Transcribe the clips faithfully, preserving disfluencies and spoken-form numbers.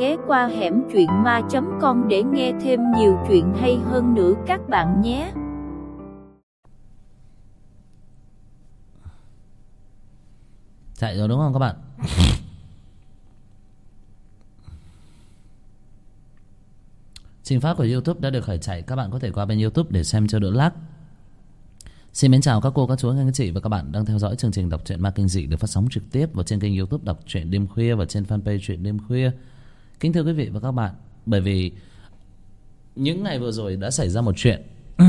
ghé qua hẻm truyện ma chấm com để nghe thêm nhiều chuyện hay hơn nữa các bạn nhé. Chạy rồi đúng không các bạn? Trình phát của YouTube đã được khởi chạy. Các bạn có thể qua bên YouTube để xem cho đỡ lag. Xin mến chào các cô, các chú, các anh chị và các bạn đang theo dõi chương trình đọc truyện ma kinh dị được phát sóng trực tiếp vào trên kênh YouTube Đọc Truyện Đêm Khuya và trên fanpage Truyện Đêm Khuya. Kính thưa quý vị và các bạn, bởi vì những ngày vừa rồi đã xảy ra một chuyện,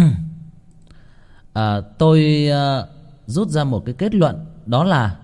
à, tôi à, rút ra một cái kết luận, đó là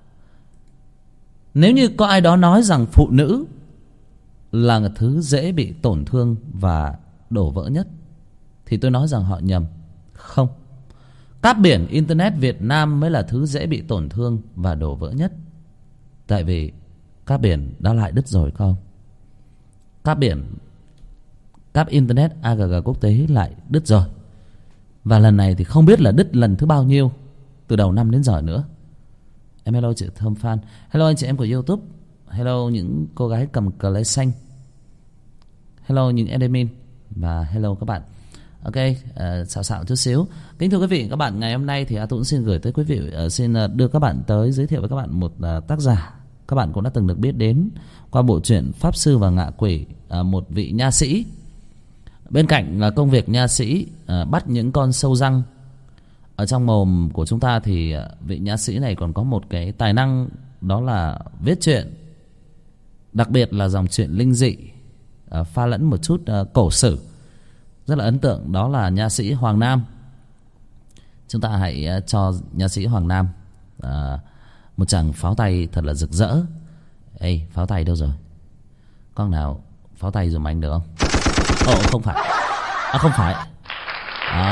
nếu như có ai đó nói rằng phụ nữ là thứ dễ bị tổn thương và đổ vỡ nhất, thì tôi nói rằng họ nhầm. Không, cáp biển Internet Việt Nam mới là thứ dễ bị tổn thương và đổ vỡ nhất. Tại vì cáp biển đã lại đứt rồi không? Cáp biển, cáp Internet a giê giê quốc tế lại đứt rồi. Và lần này thì không biết là đứt lần thứ bao nhiêu từ đầu năm đến giờ nữa. Em hello chị Thơm Phan. Hello anh chị em của YouTube. Hello những cô gái cầm cờ lê xanh. Hello những admin. Và hello các bạn. Ok, uh, xạo xạo chút xíu. Kính thưa quý vị các bạn, ngày hôm nay thì A Tuấn xin gửi tới quý vị, uh, xin uh, đưa các bạn tới giới thiệu với các bạn một uh, tác giả các bạn cũng đã từng được biết đến qua bộ truyện Pháp Sư và Ngạ Quỷ. Uh, một vị nha sĩ, bên cạnh là công việc nha sĩ uh, bắt những con sâu răng ở trong mồm của chúng ta, thì uh, vị nha sĩ này còn có một cái tài năng, đó là viết truyện, đặc biệt là dòng truyện linh dị, uh, pha lẫn một chút uh, cổ sử, rất là ấn tượng. Đó là nha sĩ Hoàng Nam. Chúng ta hãy uh, cho nha sĩ Hoàng Nam uh, một tràng pháo tay thật là rực rỡ. Ê, pháo tay đâu rồi? Con nào pháo tay dùm anh được không? Ồ, không phải. À, không phải. Đó.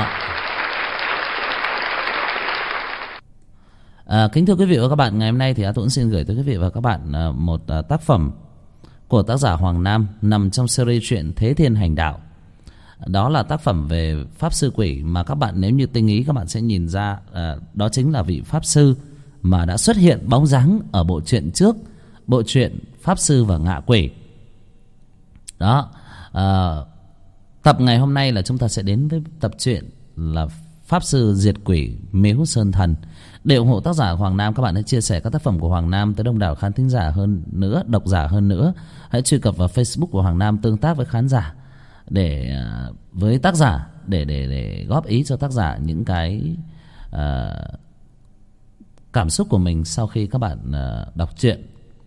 À, kính thưa quý vị và các bạn, ngày hôm nay thì A Tuấn xin gửi tới quý vị và các bạn uh, một uh, tác phẩm của tác giả Hoàng Nam nằm trong series truyện Thế Thiên Hành Đạo. Đó là tác phẩm về pháp sư quỷ mà các bạn nếu như tinh ý các bạn sẽ nhìn ra, uh, đó chính là vị pháp sư mà đã xuất hiện bóng dáng ở bộ truyện trước, bộ truyện Pháp Sư và Ngạ Quỷ. Đó, uh, tập ngày hôm nay là chúng ta sẽ đến với tập truyện là Pháp Sư Diệt Quỷ Miếu Sơn Thần. Để ủng hộ tác giả Hoàng Nam, các bạn hãy chia sẻ các tác phẩm của Hoàng Nam tới đông đảo khán thính giả hơn nữa, độc giả hơn nữa. Hãy truy cập vào Facebook của Hoàng Nam, tương tác với khán giả để uh, với tác giả để để để góp ý cho tác giả những cái uh, cảm xúc của mình sau khi các bạn uh, đọc truyện.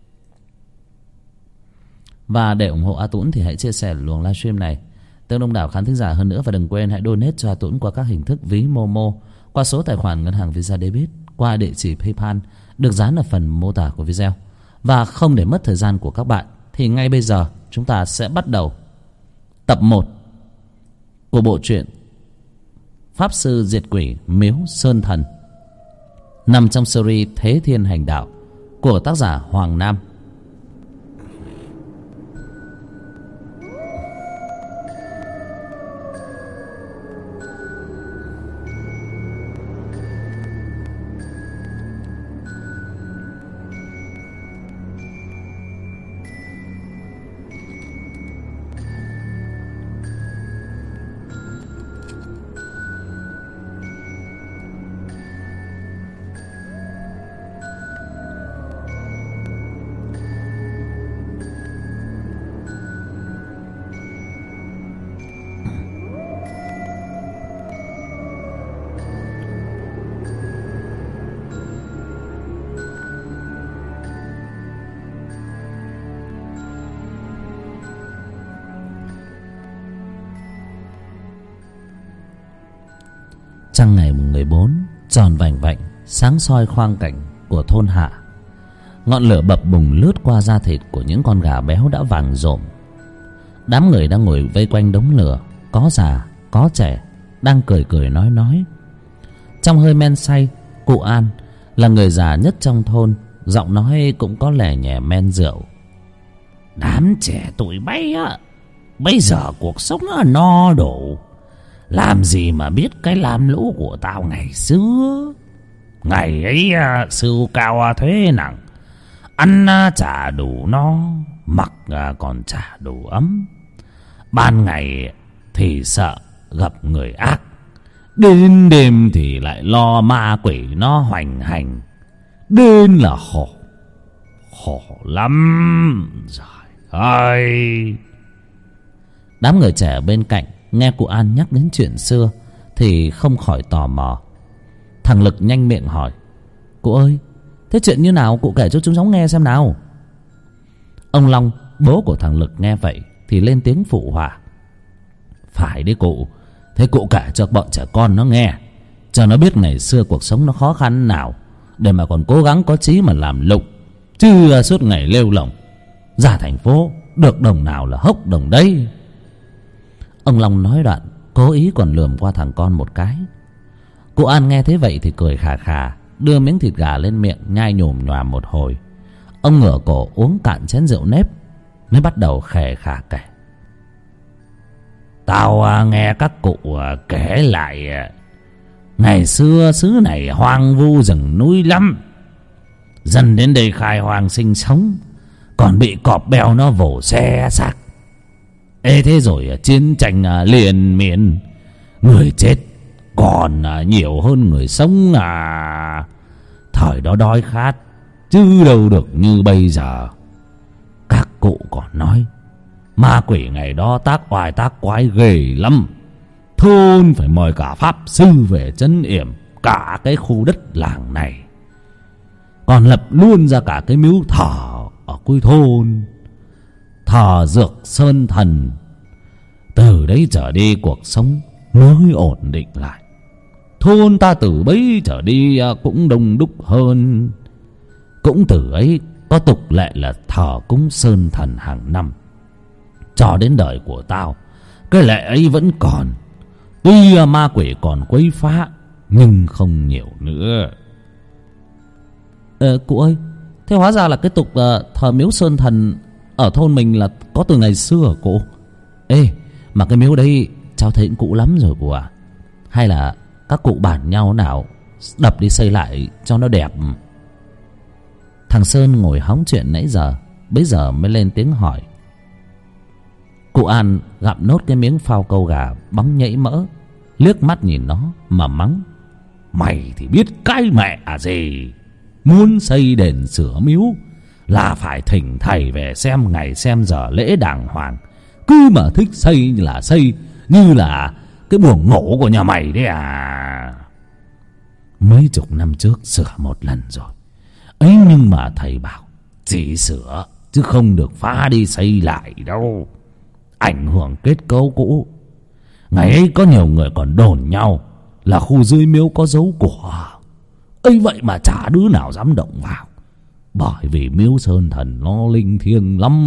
Và để ủng hộ A Tuấn thì hãy chia sẻ luồng livestream này tới đông đảo khán thính giả hơn nữa, và đừng quên hãy donate cho A Tuấn qua các hình thức ví Momo, qua số tài khoản ngân hàng Visa Debit, qua địa chỉ PayPal được dán ở phần mô tả của video. Và không để mất thời gian của các bạn thì ngay bây giờ chúng ta sẽ bắt đầu tập một của bộ truyện Pháp Sư Diệt Quỷ Miếu Sơn Thần nằm trong series Thế Thiên Hành Đạo của tác giả Hoàng Nam. Trăng ngày mười bốn tròn vành vạnh sáng soi khoang cảnh của thôn Hạ. Ngọn lửa bập bùng lướt qua da thịt của những con gà béo đã vàng rộm. Đám người đang ngồi vây quanh đống lửa, có già có trẻ, đang cười cười nói nói. Trong hơi men say, cụ An là người già nhất trong thôn, giọng nói cũng có lè nhè men rượu. Đám trẻ tụi bay á, bây giờ cuộc sống nó no đủ, làm gì mà biết cái lam lũ của tao ngày xưa. Ngày ấy sưu cao thuế nặng, ăn chả đủ no mặc còn chả đủ ấm. Ban ngày thì sợ gặp người ác, đến đêm thì lại lo ma quỷ nó hoành hành. Đến là khổ, khổ lắm rồi ơi. Đám người trẻ bên cạnh nghe cụ An nhắc đến chuyện xưa thì không khỏi tò mò. Thằng Lực nhanh miệng hỏi: Cụ ơi, thế chuyện như nào, cụ kể cho chúng cháu nghe xem nào. Ông Long, bố của thằng Lực, nghe vậy thì lên tiếng phụ họa: Phải đi cụ, thế cụ kể cho bọn trẻ con nó nghe, cho nó biết ngày xưa cuộc sống nó khó khăn nào, để mà còn cố gắng có chí mà làm lụng, chứ suốt ngày lêu lỏng ra thành phố được đồng nào là hốc đồng đấy. Ông Long nói đoạn cố ý còn lườm qua thằng con một cái. Cụ An nghe thế vậy thì cười khà khà, đưa miếng thịt gà lên miệng nhai nhồm nhòm một hồi. Ông ngửa cổ uống cạn chén rượu nếp, mới bắt đầu khè khà kể: Tao nghe các cụ kể lại ngày xưa xứ này hoang vu rừng núi lắm, dân đến đây khai hoang sinh sống, còn bị cọp beo nó vồ xe xác. Ê, thế rồi chiến tranh liền miên, người chết còn nhiều hơn người sống à. Thời đó đói khát chứ đâu được như bây giờ. Các cụ còn nói ma quỷ ngày đó tác oai tác quái ghê lắm, thôn phải mời cả pháp sư về trấn yểm cả cái khu đất làng này, còn lập luôn ra cả cái miếu thờ ở cuối thôn, thờ Dược Sơn Thần. Từ đấy trở đi cuộc sống mới ổn định lại. Thôn ta từ bấy trở đi cũng đông đúc hơn. Cũng từ ấy có tục lệ là thờ cúng Sơn Thần hàng năm. Cho đến đời của tao, cái lệ ấy vẫn còn. Tuy ma quỷ còn quấy phá, nhưng không nhiều nữa. Ờ, cụ ơi, thế hóa ra là cái tục uh, thờ miếu Sơn Thần ở thôn mình là có từ ngày xưa hả cụ? Ê, mà cái miếu đấy cháu thấy cũng cũ lắm rồi cụ à. Hay là các cụ bàn nhau nào đập đi xây lại cho nó đẹp? Thằng Sơn ngồi hóng chuyện nãy giờ, bây giờ mới lên tiếng hỏi. Cụ An gặm nốt cái miếng phao câu gà bóng nhảy mỡ, liếc mắt nhìn nó mà mắng: Mày thì biết cái mẹ à gì. Muốn xây đền sửa miếu là phải thỉnh thầy về xem ngày xem giờ lễ đàng hoàng. Cứ mà thích xây là xây, như là cái buồng ngủ của nhà mày đấy à. Mấy chục năm trước sửa một lần rồi ấy, nhưng mà thầy bảo chỉ sửa chứ không được phá đi xây lại đâu, ảnh hưởng kết cấu cũ. Ngày ấy có nhiều người còn đồn nhau là khu dưới miếu có dấu của ấy, vậy mà chả đứa nào dám động vào, bởi vì miếu Sơn Thần nó linh thiêng lắm.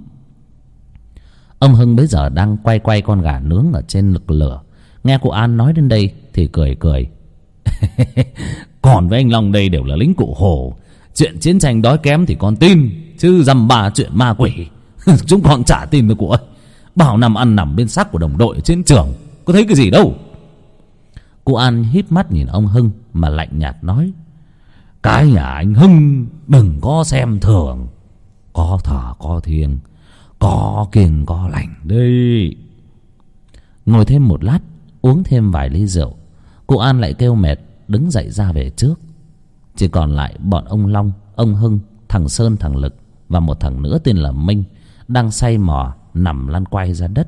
Ông Hưng bấy giờ đang quay quay con gà nướng ở trên lực lửa, nghe cụ An nói đến đây thì cười cười. Còn với anh Long đây đều là lính cụ Hồ, chuyện chiến tranh đói kém thì con tin, chứ dăm ba chuyện ma quỷ chúng con chả tin được cụ ơi. Bảo nằm ăn nằm bên xác của đồng đội trên trường, có thấy cái gì đâu. Cụ An híp mắt nhìn ông Hưng mà lạnh nhạt nói: Cái nhà anh Hưng đừng có xem thường, có thờ có thiêng, có kiêng có lành đi. Ngồi thêm một lát, uống thêm vài ly rượu, cụ An lại kêu mệt đứng dậy ra về trước. Chỉ còn lại bọn ông Long, ông Hưng, thằng Sơn, thằng Lực và một thằng nữa tên là Minh đang say mò nằm lăn quay ra đất.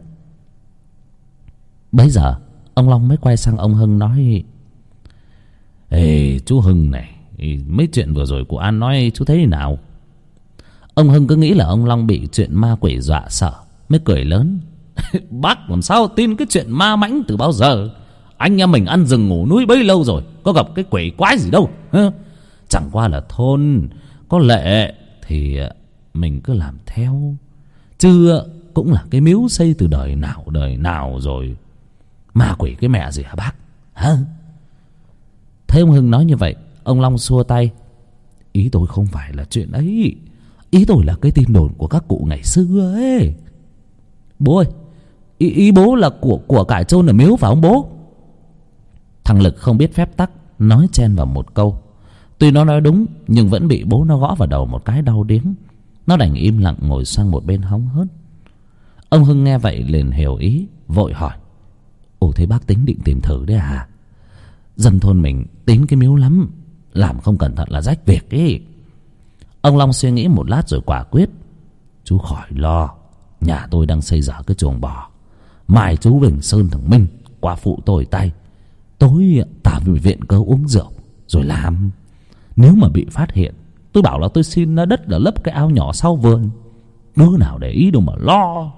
Bấy giờ ông Long mới quay sang ông Hưng nói: Ê chú Hưng này, mấy chuyện vừa rồi cụ An nói chú thấy thế nào? Ông Hưng cứ nghĩ là ông Long bị chuyện ma quỷ dọa sợ, mới cười lớn: Bác làm sao tin cái chuyện ma mãnh từ bao giờ? Anh em mình ăn rừng ngủ núi bấy lâu rồi, có gặp cái quỷ quái gì đâu. Chẳng qua là thôn có lệ thì mình cứ làm theo, chứ cũng là cái miếu xây từ đời nào đời nào rồi. Ma quỷ cái mẹ gì hả bác? Hả? Thấy ông Hưng nói như vậy, ông Long xua tay: Ý tôi không phải là chuyện ấy, ý tôi là cái tin đồn của các cụ ngày xưa ấy. Bố ơi, ý, ý bố là của của cải chôn ở miếu phải không bố? Thằng Lực không biết phép tắc, nói chen vào một câu. Tuy nó nói đúng nhưng vẫn bị bố nó gõ vào đầu một cái đau điếng. Nó đành im lặng ngồi sang một bên hóng hớt. Ông Hưng nghe vậy liền hiểu ý, vội hỏi: Ồ, thế bác tính định tìm thử đấy à? Dân thôn mình tín cái miếu lắm, làm không cẩn thận là rách việc ý. Ông Long suy nghĩ một lát rồi quả quyết: Chú khỏi lo, nhà tôi đang xây dở cái chuồng bò. Mai chú Bình Sơn thằng Minh qua phụ tôi tay, tối tả về viện cớ uống rượu rồi làm. Nếu mà bị phát hiện, tôi bảo là tôi xin đất để lấp cái ao nhỏ sau vườn. Đứa nào để ý đâu mà lo.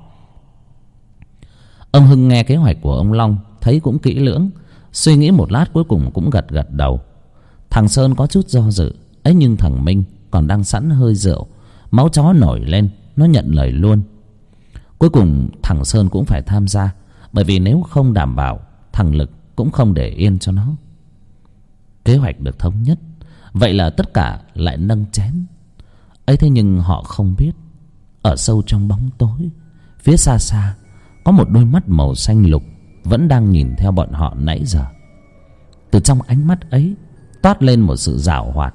Ông Hưng nghe kế hoạch của ông Long thấy cũng kỹ lưỡng, suy nghĩ một lát cuối cùng cũng gật gật đầu. Thằng Sơn có chút do dự ấy, nhưng thằng Minh còn đang sẵn hơi rượu, máu chó nổi lên, nó nhận lời luôn. Cuối cùng thằng Sơn cũng phải tham gia, bởi vì nếu không đảm bảo, thằng Lực cũng không để yên cho nó. Kế hoạch được thống nhất, vậy là tất cả lại nâng chén ấy. Thế nhưng họ không biết, ở sâu trong bóng tối, phía xa xa có một đôi mắt màu xanh lục vẫn đang nhìn theo bọn họ nãy giờ. Từ trong ánh mắt ấy toát lên một sự giảo hoạt.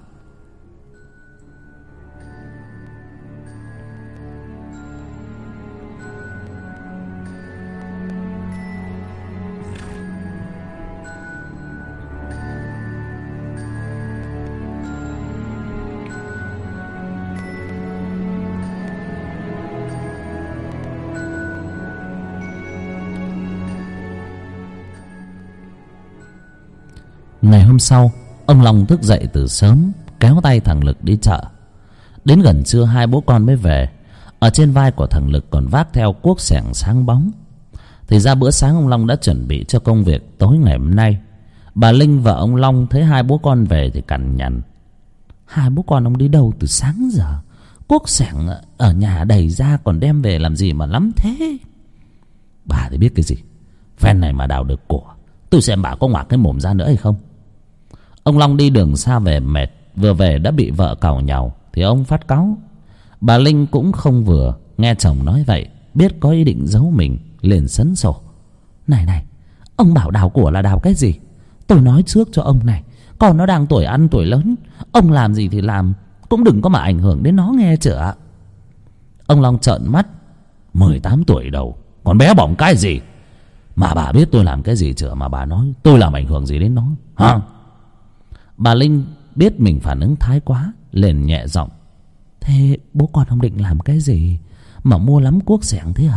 Ngày hôm sau, ông Long thức dậy từ sớm, kéo tay thằng Lực đi chợ. Đến gần trưa hai bố con mới về. Ở trên vai của thằng Lực còn vác theo cuốc xẻng sáng bóng. Thì ra bữa sáng ông Long đã chuẩn bị cho công việc tối ngày hôm nay. Bà Linh và ông Long thấy hai bố con về thì cằn nhằn: Hai bố con ông đi đâu từ sáng giờ? Cuốc xẻng ở nhà đầy ra, còn đem về làm gì mà lắm thế? Bà thì biết cái gì. Phen này mà đào được của, tôi xem bà có ngoạc cái mồm ra nữa hay không. Ông Long đi đường xa về mệt, vừa về đã bị vợ càu nhàu thì ông phát cáu. Bà Linh cũng không vừa, nghe chồng nói vậy biết có ý định giấu mình, liền sấn sổ: Này này, ông bảo đào của là đào cái gì? Tôi nói trước cho ông này, con nó đang tuổi ăn tuổi lớn, ông làm gì thì làm, cũng đừng có mà ảnh hưởng đến nó nghe chưa. Ông Long trợn mắt: Mười tám tuổi đầu, còn bé bỏng cái gì? Mà bà biết tôi làm cái gì chưa mà bà nói tôi làm ảnh hưởng gì đến nó hả? Bà Linh biết mình phản ứng thái quá, liền nhẹ giọng: Thế bố con ông định làm cái gì mà mua lắm cuốc xẻng thế hả?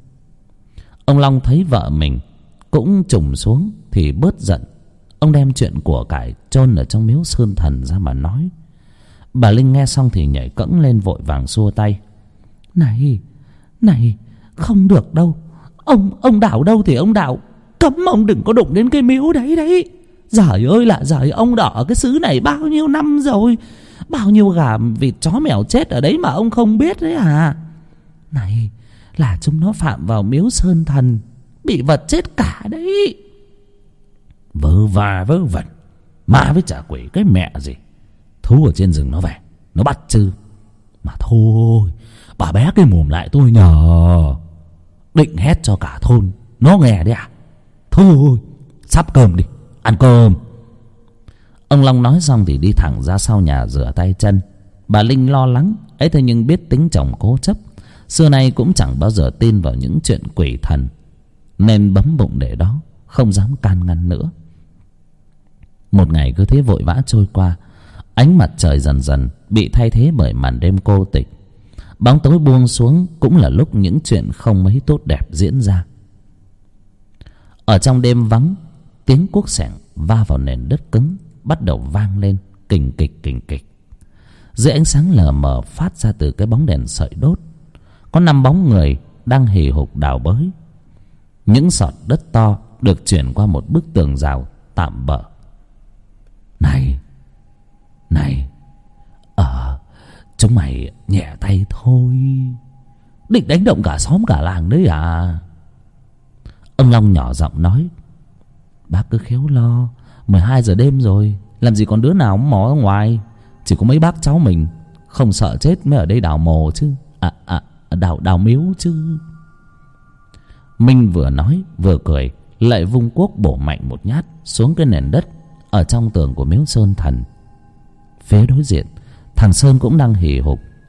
Ông Long thấy vợ mình cũng trùng xuống thì bớt giận. Ông đem chuyện của cải chôn ở trong miếu Sơn Thần ra mà nói. Bà Linh nghe xong thì nhảy cẫng lên, vội vàng xua tay: Này, này, không được đâu. Ông, ông đào đâu thì ông đào, cấm ông đừng có đụng đến cái miếu đấy đấy. Giời ơi là giời, ông đỏ cái xứ này bao nhiêu năm rồi, bao nhiêu gà vịt chó mèo chết ở đấy mà ông không biết đấy à? Này, là chúng nó phạm vào miếu Sơn Thần, bị vật chết cả đấy. Vớ va vớ vẩn, ma với trả quỷ cái mẹ gì. Thú ở trên rừng nó về, nó bắt chứ. Mà thôi, bà bé cái mồm lại tôi nhờ. Định hét cho cả thôn nó nghe đấy à? Thôi, sắp cơm đi, ăn cơm. Ông Long nói xong thì đi thẳng ra sau nhà rửa tay chân. Bà Linh lo lắng ấy, thế nhưng biết tính chồng cố chấp, xưa nay cũng chẳng bao giờ tin vào những chuyện quỷ thần, nên bấm bụng để đó, không dám can ngăn nữa. Một ngày cứ thế vội vã trôi qua. Ánh mặt trời dần dần bị thay thế bởi màn đêm cô tịch. Bóng tối buông xuống cũng là lúc những chuyện không mấy tốt đẹp diễn ra. Ở trong đêm vắng, tiếng cuốc xẻng va vào nền đất cứng bắt đầu vang lên kình kịch kình kịch. Dưới ánh sáng lờ mờ phát ra từ cái bóng đèn sợi đốt, có năm bóng người đang hì hục đào bới. Những sọt đất to được chuyển qua một bức tường rào tạm bợ. Này, này, ờ, chúng mày nhẹ tay thôi, định đánh động cả xóm cả làng đấy à? Ông Long nhỏ giọng nói: Bác cứ khéo lo, mười hai giờ đêm rồi, làm gì còn đứa nào mò ở ngoài. Chỉ có mấy bác cháu mình không sợ chết mới ở đây đào mồ chứ. À, à, đào, đào miếu chứ. Minh vừa nói vừa cười, lại vung cuốc bổ mạnh một nhát xuống cái nền đất ở trong tường của miếu Sơn Thần. Phía đối diện, thằng Sơn cũng đang hì hục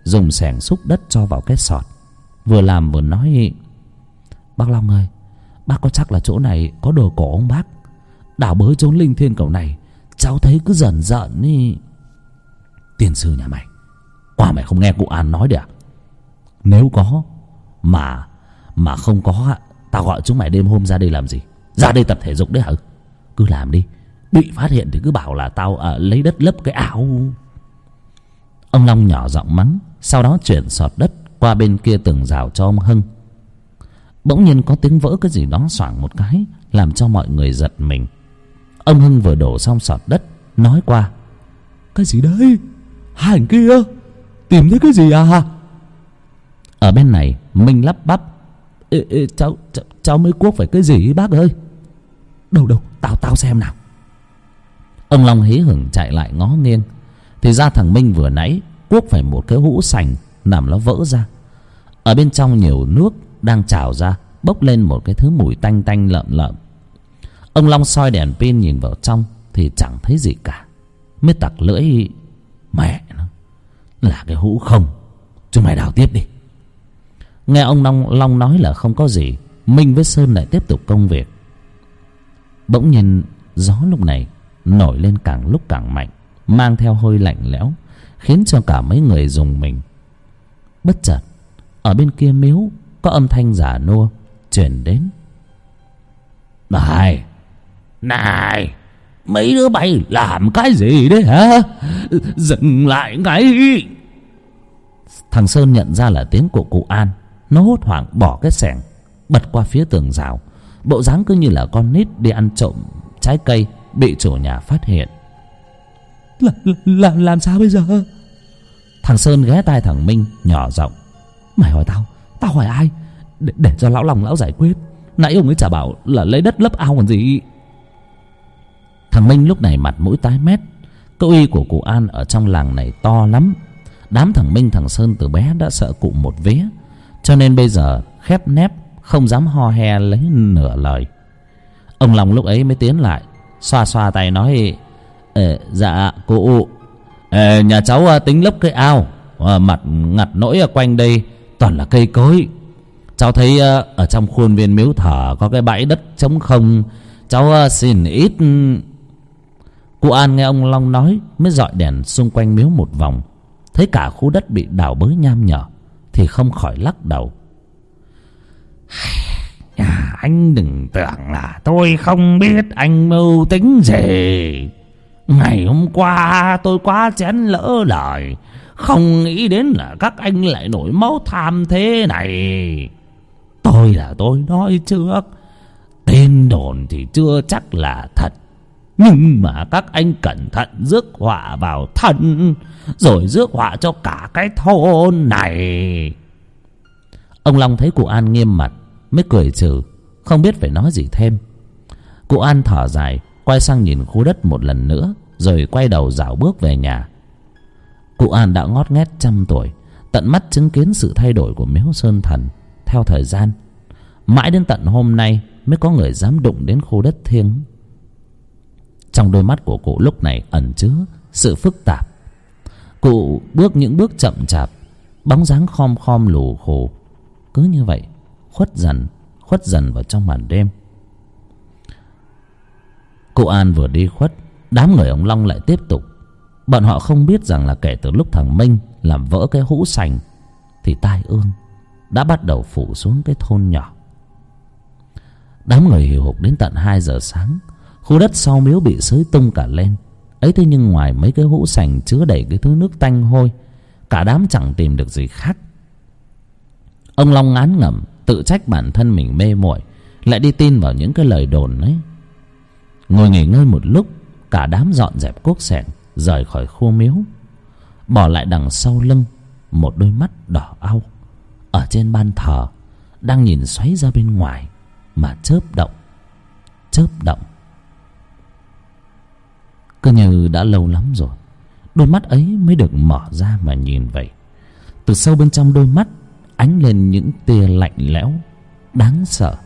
dùng xẻng xúc đất cho vào cái sọt, vừa làm vừa nói: "Bác Long ơi, bác có chắc là chỗ này có đồ cổ không bác? Đào bới chốn linh thiêng cầu này, cháu thấy cứ dần dần ý." "Tiền sư nhà mày, quả mày không nghe cụ An nói được à? Nếu có mà mà không có, tao gọi chúng mày đêm hôm ra đây làm gì? Ra đây tập thể dục đấy hả? Cứ làm đi, bị phát hiện thì cứ bảo là tao à, lấy đất lấp cái áo." Ông Long nhỏ giọng mắng, sau đó chuyển sọt đất qua bên kia tường rào cho ông Hưng. Bỗng nhiên có tiếng vỡ cái gì đó xoảng một cái, làm cho mọi người giật mình. Ông Hưng vừa đổ xong sọt đất, nói qua: "Cái gì đấy? Hai thằng kia tìm thấy cái gì à?" Ở bên này Minh lắp bắp: Ê, ê, cháu, cháu cháu mới cuốc phải cái gì bác ơi? "Đâu đâu, tao tao xem nào." Ông Long hí hửng chạy lại ngó nghiêng, thì ra thằng Minh vừa nãy cuốc phải một cái hũ sành nằm nó vỡ ra. Ở bên trong nhiều nước đang trào ra, bốc lên một cái thứ mùi tanh tanh lợm lợm. Ông Long soi đèn pin nhìn vào trong thì chẳng thấy gì cả, mới tặc lưỡi: "Mẹ nó, là cái hũ không, chúng mày đào tiếp đi." Nghe ông Long, Long nói là không có gì, Minh với Sơn lại tiếp tục công việc. Bỗng nhiên gió lúc này nổi lên càng lúc càng mạnh, mang theo hơi lạnh lẽo, khiến cho cả mấy người rùng mình. Bất chợt ở bên kia miếu có âm thanh già nua truyền đến: "Này, này, mấy đứa bay làm cái gì đấy hả? Dừng lại ngay!" Thằng Sơn nhận ra là tiếng của cụ An, nó hốt hoảng bỏ cái xẻng, bật qua phía tường rào, bộ dáng cứ như là con nít đi ăn trộm trái cây bị chủ nhà phát hiện. Là, làm làm sao bây giờ? Thằng Sơn ghé tai thằng Minh nhỏ giọng: "Mày hỏi tao, tao hỏi ai? Để, để cho lão Long lão giải quyết. Nãy ông ấy chả bảo là lấy đất lấp ao còn gì." Thằng Minh lúc này mặt mũi tái mét. Câu y của cụ An ở trong làng này to lắm. Đám thằng Minh thằng Sơn từ bé đã sợ cụ một vía, cho nên bây giờ khép nép không dám ho he lấy nửa lời. Ông Long lúc ấy mới tiến lại, xoa xoa tay nói: Ê, "Dạ cụ, Ê, nhà cháu tính lấp cái ao, à, mặt ngặt nỗi quanh đây toàn là cây cối. Cháu thấy ở trong khuôn viên miếu thờ có cái bãi đất trống không, cháu xin ít." Cụ An nghe ông Long nói mới dọi đèn xung quanh miếu một vòng, thấy cả khu đất bị đào bới nham nhở thì không khỏi lắc đầu: "Anh đừng tưởng là tôi không biết anh mưu tính gì. Ngày hôm qua tôi quá chén lỡ lời, không nghĩ đến là các anh lại nổi máu tham thế này. Tôi là tôi nói trước, tin đồn thì chưa chắc là thật, nhưng mà các anh cẩn thận rước họa vào thân, rồi rước họa cho cả cái thôn này." Ông Long thấy cụ An nghiêm mặt mới cười trừ, không biết phải nói gì thêm. Cụ An thở dài, quay sang nhìn khu đất một lần nữa, rồi quay đầu dạo bước về nhà. Cụ An đã ngót nghét trăm tuổi, tận mắt chứng kiến sự thay đổi của miếu Sơn Thần theo thời gian. Mãi đến tận hôm nay mới có người dám đụng đến khu đất thiêng. Trong đôi mắt của cụ lúc này ẩn chứa sự phức tạp. Cụ bước những bước chậm chạp, bóng dáng khom khom lù khù cứ như vậy khuất dần khuất dần vào trong màn đêm. Cụ An vừa đi khuất, đám người ông Long lại tiếp tục. Bọn họ không biết rằng là kể từ lúc thằng Minh làm vỡ cái hũ sành thì tai ương đã bắt đầu phủ xuống cái thôn nhỏ. Đám người hì hục đến tận hai giờ sáng, khu đất sau miếu bị xới tung cả lên. Ấy thế nhưng ngoài mấy cái hũ sành chứa đầy cái thứ nước tanh hôi, cả đám chẳng tìm được gì khác. Ông Long ngán ngẩm tự trách bản thân mình mê muội, lại đi tin vào những cái lời đồn ấy. Ngồi nghỉ ngơi một lúc, cả đám dọn dẹp cuốc xẻng rời khỏi khu miếu, bỏ lại đằng sau lưng một đôi mắt đỏ au ở trên ban thờ đang nhìn xoáy ra bên ngoài mà chớp động chớp động. Cứ như đã lâu lắm rồi đôi mắt ấy mới được mở ra mà nhìn vậy. Từ sâu bên trong đôi mắt ánh lên những tia lạnh lẽo đáng sợ.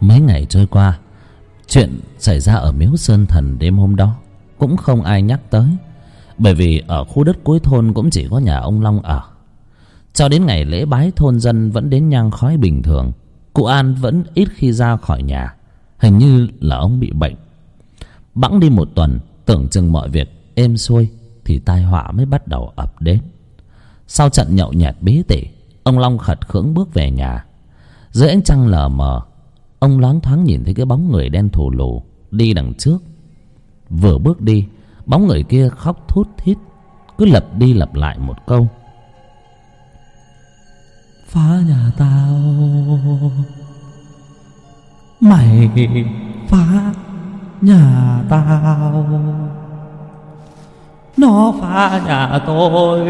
Mấy ngày trôi qua, chuyện xảy ra ở miếu Sơn Thần đêm hôm đó cũng không ai nhắc tới, bởi vì ở khu đất cuối thôn cũng chỉ có nhà ông Long ở. Cho đến ngày lễ bái, thôn dân vẫn đến nhang khói bình thường. Cụ An vẫn ít khi ra khỏi nhà, hình như là ông bị bệnh. Bẵng đi một tuần, tưởng chừng mọi việc êm xuôi, thì tai họa mới bắt đầu ập đến. Sau trận nhậu nhẹt bí tỉ, ông Long khật khưỡng bước về nhà. Dưới ánh trăng lờ mờ, ông loáng thoáng nhìn thấy cái bóng người đen thù lù đi đằng trước. Vừa bước đi, bóng người kia khóc thút thít, cứ lặp đi lặp lại một câu: phá nhà tao, mày phá nhà tao, nó phá nhà tôi.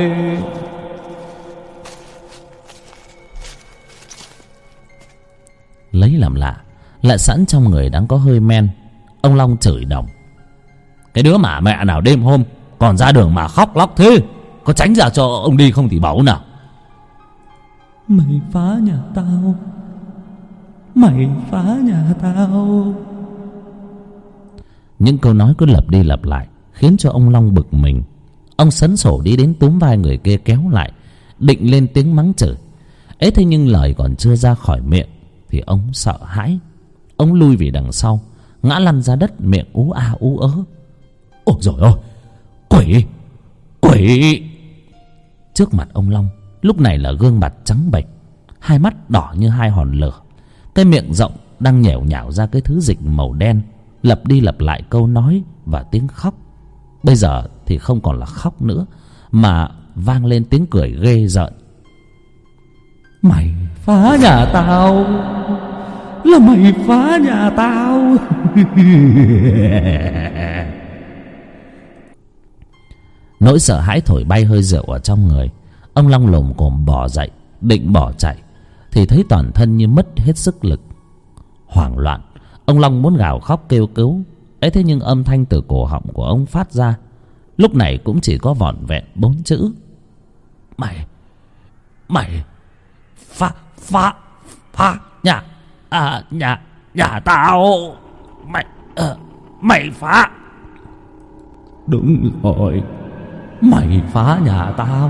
Lấy làm lạ, lại sẵn trong người đang có hơi men, ông Long chửi đồng: cái đứa mà mẹ nào đêm hôm còn ra đường mà khóc lóc thế, có tránh ra cho ông đi không thì bảo nào. Mày phá nhà tao, mày phá nhà tao. Những câu nói cứ lặp đi lặp lại khiến cho ông Long bực mình. Ông sấn sổ đi đến túm vai người kia kéo lại, định lên tiếng mắng chửi. Ấy thế nhưng lời còn chưa ra khỏi miệng thì ông sợ hãi. Ông lui về đằng sau, ngã lăn ra đất, miệng ú a ú ớ. Ôi dồi ôi, quỷ, quỷ! Trước mặt ông Long lúc này là gương mặt trắng bệch, hai mắt đỏ như hai hòn lửa, cái miệng rộng đang nhẻo nhảo ra cái thứ dịch màu đen, lặp đi lặp lại câu nói và tiếng khóc. Bây giờ thì không còn là khóc nữa, mà vang lên tiếng cười ghê rợn. Mày phá nhà tao, là mày phá nhà tao. Nỗi sợ hãi thổi bay hơi rượu ở trong người. Ông Long lồm cồm bò dậy, định bỏ chạy, thì thấy toàn thân như mất hết sức lực. Hoảng loạn, ông Long muốn gào khóc kêu cứu. Ấy thế nhưng âm thanh từ cổ họng của ông phát ra lúc này cũng chỉ có vỏn vẹn bốn chữ: Mày Mày Phá Phá Phá nhà à, Nhà Nhà tao. Mày uh, Mày phá. Đúng rồi, mày phá nhà tao.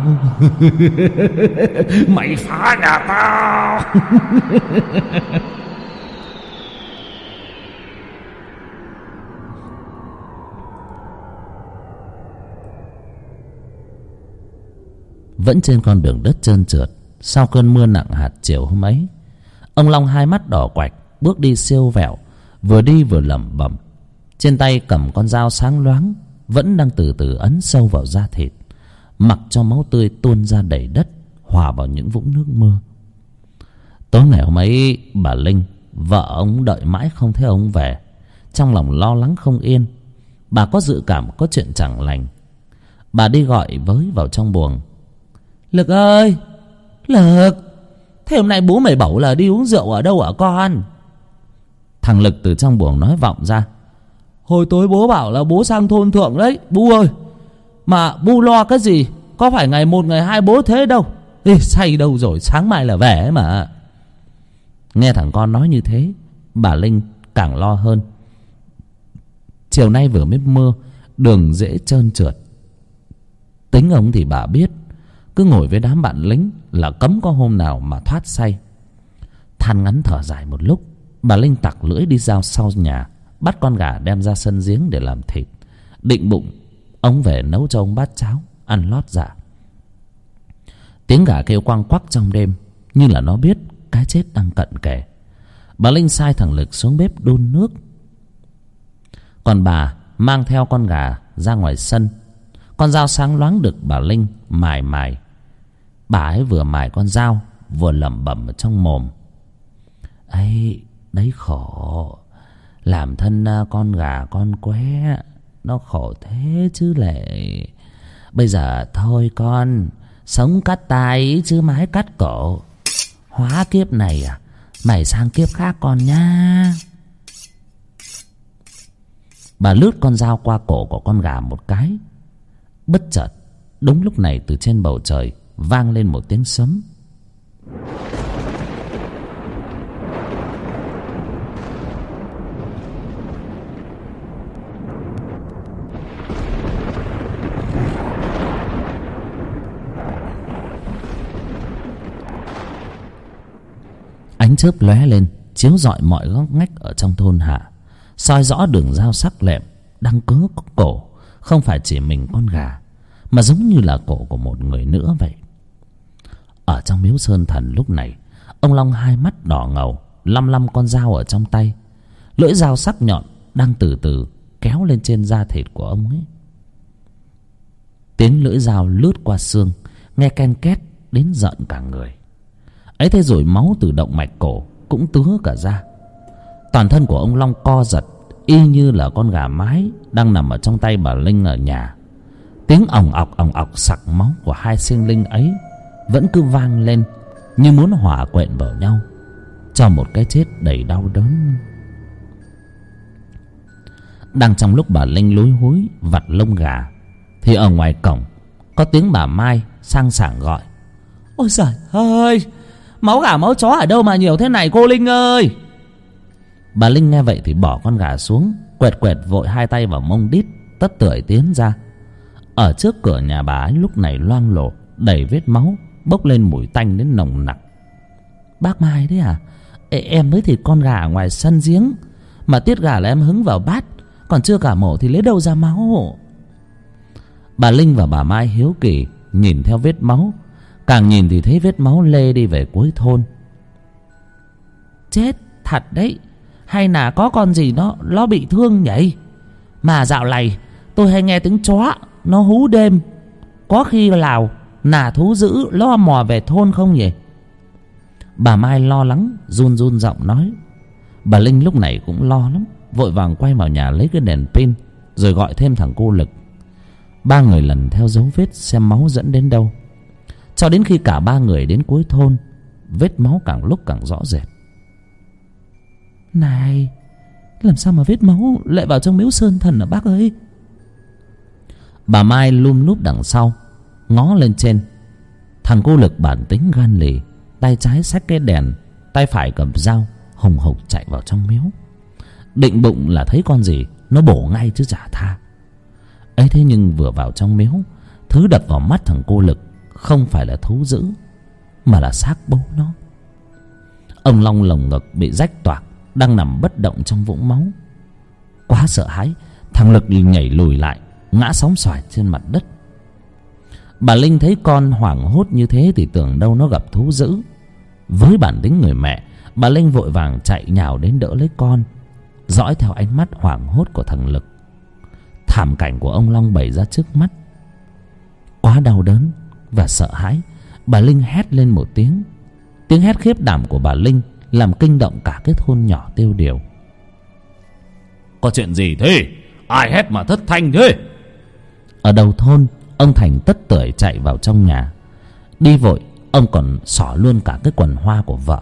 Mày phá nhà tao. Vẫn trên con đường đất trơn trượt sau cơn mưa nặng hạt chiều hôm ấy, ông Long hai mắt đỏ quạch bước đi siêu vẹo, vừa đi vừa lẩm bẩm. Trên tay cầm con dao sáng loáng, vẫn đang từ từ ấn sâu vào da thịt, mặc cho máu tươi tuôn ra đầy đất, hòa vào những vũng nước mưa. Tối ngày hôm ấy, bà Linh, vợ ông, đợi mãi không thấy ông về, trong lòng lo lắng không yên. Bà có dự cảm có chuyện chẳng lành. Bà đi gọi với vào trong buồng: Lực ơi, Lực, thế hôm nay bố mày bảo là đi uống rượu ở đâu hả con? Thằng Lực từ trong buồng nói vọng ra: Hồi tối bố bảo là bố sang thôn thượng đấy, Bu ơi. Mà Bu lo cái gì, có phải ngày một ngày hai bố thế đâu. Ê, say đâu rồi, sáng mai là về mà. Nghe thằng con nói như thế, bà Linh càng lo hơn. Chiều nay vừa mới mưa, đường dễ trơn trượt. Tính ông thì bà biết, cứ ngồi với đám bạn lính là cấm có hôm nào mà thoát say. Than ngắn thở dài một lúc, bà Linh tặc lưỡi đi ra sau nhà, bắt con gà đem ra sân giếng để làm thịt. Định bụng ông về nấu cho ông bát cháo ăn lót dạ. Tiếng gà kêu quăng quắc trong đêm, như là nó biết cái chết đang cận kề. Bà Linh sai thằng Lực xuống bếp đun nước, còn bà mang theo con gà ra ngoài sân. Con dao sáng loáng được bà Linh mài mài. Bà ấy vừa mài con dao vừa lẩm bẩm ở trong mồm: ấy đấy khổ, làm thân con gà con qué, nó khổ thế chứ lệ. Bây giờ thôi con, sống cắt tay chứ mái cắt cổ. Hóa kiếp này à, mày sang kiếp khác con nha. Bà lướt con dao qua cổ của con gà một cái. Bất chợt, đúng lúc này từ trên bầu trời vang lên một tiếng sấm. chớp lóe lên chiếu rọi mọi góc ngách ở trong thôn hạ, soi rõ đường dao sắc lẹm đang cứa cổ không phải chỉ mình con gà, mà giống như là cổ của một người nữa vậy. Ở trong miếu sơn thần lúc này, ông Long hai mắt đỏ ngầu lăm lăm con dao ở trong tay. Lưỡi dao sắc nhọn đang từ từ kéo lên trên da thịt của ông ấy. Tiếng lưỡi dao lướt qua xương nghe ken két đến giận cả người. Ấy thế rồi máu từ động mạch cổ cũng tứa cả ra. Toàn thân của ông Long co giật y như là con gà mái đang nằm ở trong tay bà Linh ở nhà. Tiếng òng ọc òng ọc sặc máu của hai sinh linh ấy vẫn cứ vang lên như muốn hòa quyện vào nhau cho một cái chết đầy đau đớn. Đang trong lúc bà Linh lúi húi vặt lông gà thì ở ngoài cổng có tiếng bà Mai sang sảng gọi: "Ôi giời ơi, máu gà máu chó ở đâu mà nhiều thế này cô Linh ơi!" Bà Linh nghe vậy thì bỏ con gà xuống, quẹt quẹt vội hai tay vào mông đít, tất tưởi tiến ra. Ở trước cửa nhà bà ấy lúc này loang lổ đầy vết máu, bốc lên mùi tanh đến nồng nặc. "Bác Mai đấy à? Ê, em mới thịt con gà ở ngoài sân giếng, mà tiết gà là em hứng vào bát, còn chưa cả mổ thì lấy đâu ra máu?" Bà Linh và bà Mai hiếu kỳ nhìn theo vết máu, càng nhìn thì thấy vết máu lê đi về cuối thôn. "Chết thật đấy, hay là có con gì nó nó bị thương nhỉ? Mà dạo này tôi hay nghe tiếng chó nó hú đêm, có khi nào là thú dữ lo mò về thôn không nhỉ?" Bà Mai lo lắng run run giọng nói. Bà Linh lúc này cũng lo lắm, vội vàng quay vào nhà lấy cái đèn pin rồi gọi thêm thằng cô Lực. Ba người lần theo dấu vết xem máu dẫn đến đâu, cho đến khi cả ba người đến cuối thôn, vết máu càng lúc càng rõ rệt. "Này, làm sao mà vết máu lại vào trong miếu sơn thần hả bác ơi?" Bà Mai lum lúp đằng sau ngó lên trên. Thằng cô Lực bản tính gan lì, tay trái xách cái đèn, tay phải cầm dao, hùng hục chạy vào trong miếu. Định bụng là thấy con gì nó bổ ngay chứ chả tha. Ấy thế nhưng vừa vào trong miếu, thứ đập vào mắt thằng cô Lực không phải là thú dữ, mà là xác bố nó. Ông Long lồng ngực bị rách toạc, đang nằm bất động trong vũng máu. Quá sợ hãi, thằng Lực nhảy lùi lại, ngã sóng xoài trên mặt đất. Bà Linh thấy con hoảng hốt như thế thì tưởng đâu nó gặp thú dữ. Với bản tính người mẹ, bà Linh vội vàng chạy nhào đến đỡ lấy con, dõi theo ánh mắt hoảng hốt của thằng Lực. Thảm cảnh của ông Long bày ra trước mắt. Quá đau đớn và sợ hãi, bà Linh hét lên một tiếng. Tiếng hét khiếp đảm của bà Linh làm kinh động cả cái thôn nhỏ tiêu điều. "Có chuyện gì thế? Ai hét mà thất thanh thế?" Ở đầu thôn, ông Thành tất tưởi chạy vào trong nhà. Đi vội, ông còn xỏ luôn cả cái quần hoa của vợ.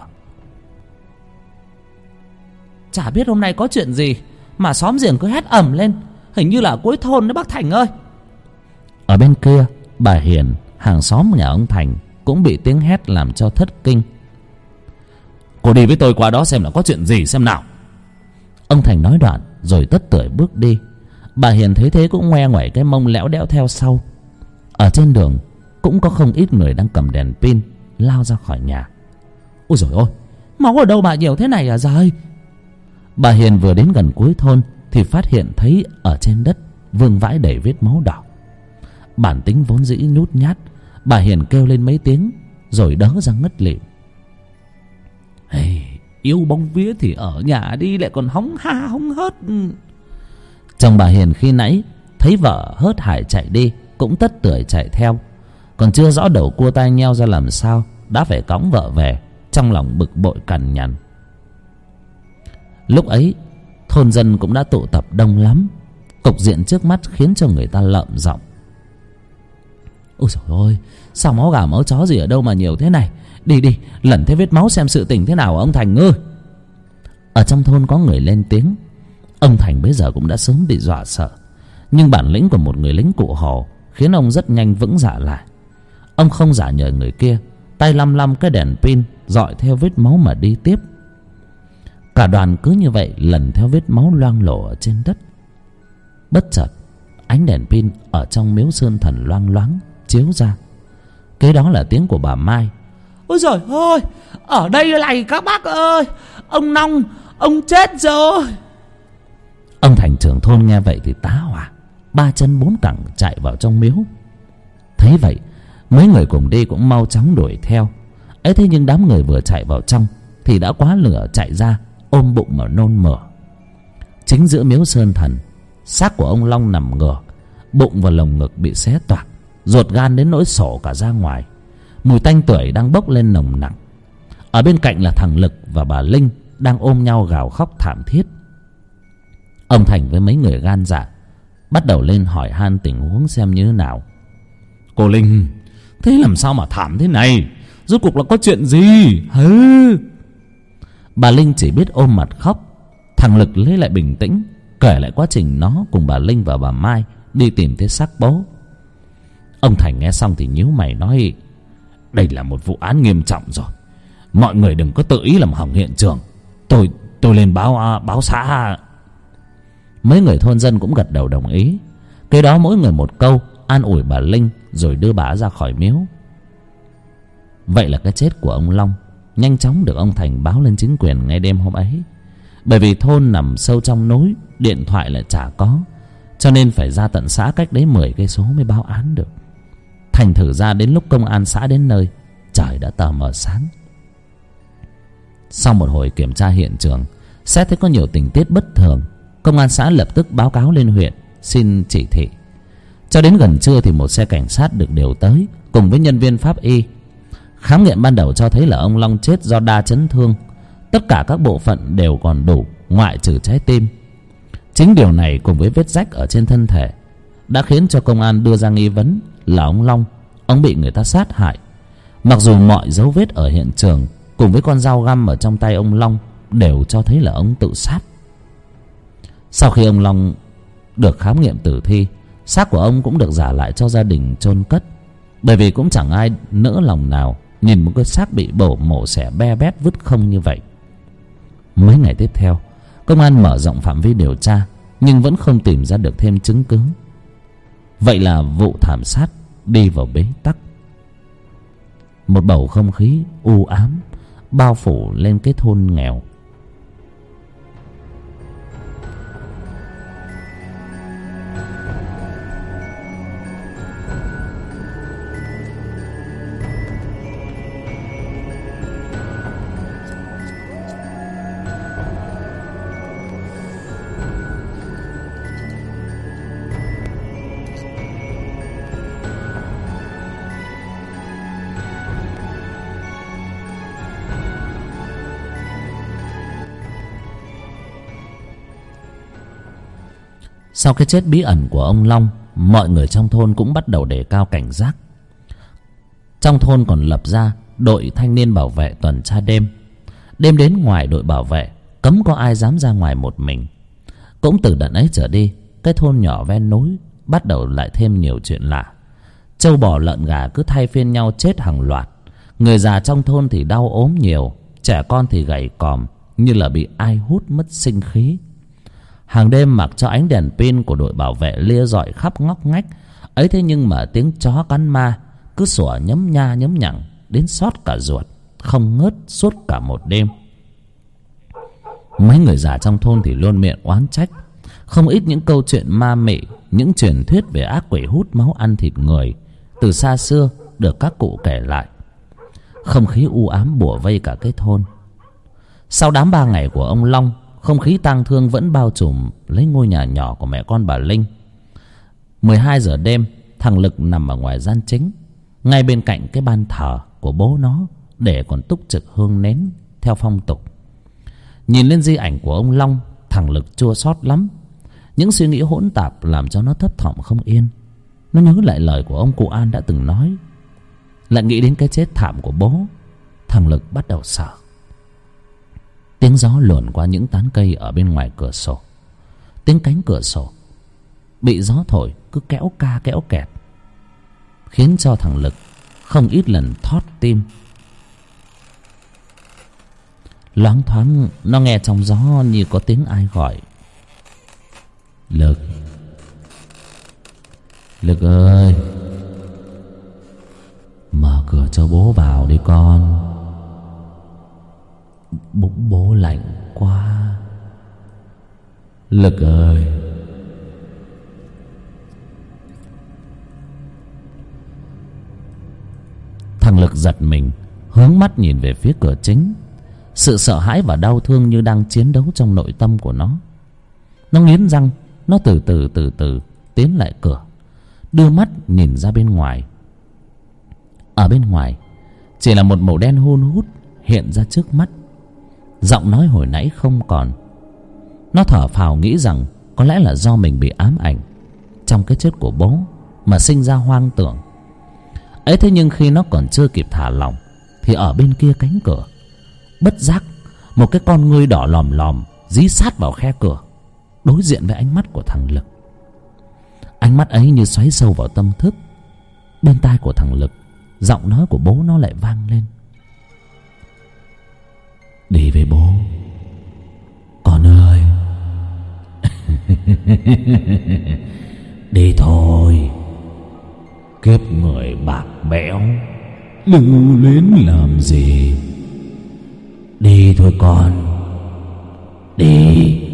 "Chả biết hôm nay có chuyện gì mà xóm giềng cứ hét ầm lên, hình như là cuối thôn đấy bác Thành ơi." Ở bên kia, bà Hiền, hàng xóm nhà ông Thành, cũng bị tiếng hét làm cho thất kinh. "Cô đi với tôi qua đó xem là có chuyện gì xem nào." Ông Thành nói đoạn rồi tất tưởi bước đi. Bà Hiền thấy thế cũng ngoe ngoẩy cái mông lẽo đẽo theo sau. Ở trên đường cũng có không ít người đang cầm đèn pin lao ra khỏi nhà. "Ôi dồi ôi, máu ở đâu mà nhiều thế này à giời?" Bà Hiền vừa đến gần cuối thôn thì phát hiện thấy ở trên đất vương vãi đầy vết máu đỏ. Bản tính vốn dĩ nhút nhát, bà Hiền kêu lên mấy tiếng rồi đớ ra ngất lịm. "Hey, yêu bóng vía thì ở nhà đi, lại còn hóng ha hóng hớt." Chồng bà Hiền khi nãy thấy vợ hớt hải chạy đi cũng tất tưởi chạy theo, còn chưa rõ đầu cua tai nheo ra làm sao đã phải cõng vợ về, trong lòng bực bội cằn nhằn. Lúc ấy thôn dân cũng đã tụ tập đông lắm. Cục diện trước mắt khiến cho người ta lợm giọng. "Ôi trời ơi, sao máu gà máu chó gì ở đâu mà nhiều thế này? Đi đi, lần thế vết máu xem sự tình thế nào ông Thành ơi." Ở trong thôn có người lên tiếng. Ông Thành bây giờ cũng đã sớm bị dọa sợ, nhưng bản lĩnh của một người lính cụ Hồ khiến ông rất nhanh vững dạ lại. Ông không giả nhờ người kia, tay lăm lăm cái đèn pin dọi theo vết máu mà đi tiếp. Cả đoàn cứ như vậy lần theo vết máu loang lổ ở trên đất. Bất chợt ánh đèn pin ở trong miếu sơn thần loang loáng chiếu ra. Kế đó là tiếng của bà Mai. Ôi giời ơi, ở đây này các bác ơi, ông Long, ông chết rồi. Ông thành trưởng thôn nghe vậy thì tá hỏa, ba chân bốn cẳng chạy vào trong miếu. Thấy vậy, mấy người cùng đi cũng mau chóng đuổi theo. Ấy thế nhưng đám người vừa chạy vào trong thì đã quá lửa chạy ra, ôm bụng mà nôn mửa. Chính giữa miếu sơn thần, xác của ông Long nằm ngửa, bụng và lồng ngực bị xé toạc, ruột gan đến nỗi sổ cả ra ngoài. Mùi tanh tưởi đang bốc lên nồng nặc. Ở bên cạnh là thằng Lực và bà Linh đang ôm nhau gào khóc thảm thiết. Ông Thành với mấy người gan dạ bắt đầu lên hỏi han tình huống xem như thế nào. Cô Linh, thế làm sao mà thảm thế này? Rốt cuộc là có chuyện gì? Hứ. Bà Linh chỉ biết ôm mặt khóc. Thằng Lực lấy lại bình tĩnh, kể lại quá trình nó cùng bà Linh và bà Mai đi tìm thấy xác bố. Ông Thành nghe xong thì nhíu mày nói: đây là một vụ án nghiêm trọng rồi, mọi người đừng có tự ý làm hỏng hiện trường. Tôi tôi lên báo báo xã. Mấy người thôn dân cũng gật đầu đồng ý. Kế đó mỗi người một câu an ủi bà Linh rồi đưa bà ra khỏi miếu. Vậy là cái chết của ông Long nhanh chóng được ông Thành báo lên chính quyền ngay đêm hôm ấy. Bởi vì thôn nằm sâu trong núi, điện thoại lại chả có, cho nên phải ra tận xã cách đấy mười cây số mới báo án được. Thành thử ra đến lúc công an xã đến nơi, trời đã tờ mờ sáng. Sau một hồi kiểm tra hiện trường, xét thấy có nhiều tình tiết bất thường, công an xã lập tức báo cáo lên huyện xin chỉ thị. Cho đến gần trưa thì một xe cảnh sát được điều tới cùng với nhân viên pháp y. Khám nghiệm ban đầu cho thấy là ông Long chết do đa chấn thương, tất cả các bộ phận đều còn đủ ngoại trừ trái tim. Chính điều này cùng với vết rách ở trên thân thể đã khiến cho công an đưa ra nghi vấn là ông Long, ông bị người ta sát hại. Mặc dù mọi dấu vết ở hiện trường cùng với con dao găm ở trong tay ông Long đều cho thấy là ông tự sát. Sau khi ông Long được khám nghiệm tử thi, xác của ông cũng được trả lại cho gia đình chôn cất. Bởi vì cũng chẳng ai nỡ lòng nào nhìn một cái xác bị bổ mổ xẻ be bét vứt không như vậy. Mấy ngày tiếp theo, công an mở rộng phạm vi điều tra nhưng vẫn không tìm ra được thêm chứng cứ. Vậy là vụ thảm sát đi vào bế tắc. Một bầu không khí u ám bao phủ lên cái thôn nghèo. Sau cái chết bí ẩn của ông Long, mọi người trong thôn cũng bắt đầu đề cao cảnh giác. Trong thôn còn lập ra đội thanh niên bảo vệ tuần tra đêm. Đêm đến ngoài đội bảo vệ, cấm có ai dám ra ngoài một mình. Cũng từ đợt ấy trở đi, cái thôn nhỏ ven núi bắt đầu lại thêm nhiều chuyện lạ. Trâu bò lợn gà cứ thay phiên nhau chết hàng loạt. Người già trong thôn thì đau ốm nhiều, trẻ con thì gầy còm như là bị ai hút mất sinh khí. Hàng đêm mặc cho ánh đèn pin của đội bảo vệ lia rọi khắp ngóc ngách ấy, thế nhưng mà tiếng chó cắn ma cứ sủa nhấm nha nhấm nhằng đến xót cả ruột, không ngớt suốt cả một đêm. Mấy người già trong thôn thì luôn miệng oán trách. Không ít những câu chuyện ma mị, những truyền thuyết về ác quỷ hút máu ăn thịt người từ xa xưa được các cụ kể lại. Không khí u ám bủa vây cả cái thôn. Sau đám ba ngày của ông Long, không khí tang thương vẫn bao trùm lấy ngôi nhà nhỏ của mẹ con bà Linh. mười hai giờ đêm, thằng Lực nằm ở ngoài gian chính, ngay bên cạnh cái ban thờ của bố nó, để còn túc trực hương nến theo phong tục. Nhìn lên di ảnh của ông Long, thằng Lực chua xót lắm. Những suy nghĩ hỗn tạp làm cho nó thấp thỏm không yên. Nó nhớ lại lời của ông cụ An đã từng nói, lại nghĩ đến cái chết thảm của bố. Thằng Lực bắt đầu sợ. Tiếng gió luồn qua những tán cây ở bên ngoài cửa sổ. Tiếng cánh cửa sổ bị gió thổi cứ kéo ca kéo kẹt, khiến cho thằng Lực không ít lần thót tim. Loáng thoáng nó nghe trong gió như có tiếng ai gọi: Lực, Lực ơi, mở cửa cho bố vào đi con. Bố, bố lạnh quá. Lực ơi. Thằng Lực giật mình, hướng mắt nhìn về phía cửa chính. Sự sợ hãi và đau thương như đang chiến đấu trong nội tâm của nó. Nó nghiến răng, nó từ từ từ từ tiến lại cửa, đưa mắt nhìn ra bên ngoài. Ở bên ngoài chỉ là một màu đen hun hút hiện ra trước mắt. Giọng nói hồi nãy không còn. Nó thở phào nghĩ rằng có lẽ là do mình bị ám ảnh trong cái chết của bố mà sinh ra hoang tưởng ấy. Thế nhưng khi nó còn chưa kịp thả lỏng thì ở bên kia cánh cửa, bất giác một cái con ngươi đỏ lòm lòm dí sát vào khe cửa, đối diện với ánh mắt của thằng Lực. Ánh mắt ấy như xoáy sâu vào tâm thức. Bên tai của thằng Lực, giọng nói của bố nó lại vang lên: đi với bố con ơi. Đi thôi. Kiếp người bạc bẽo, lưu luyến làm gì. Đi thôi con, đi.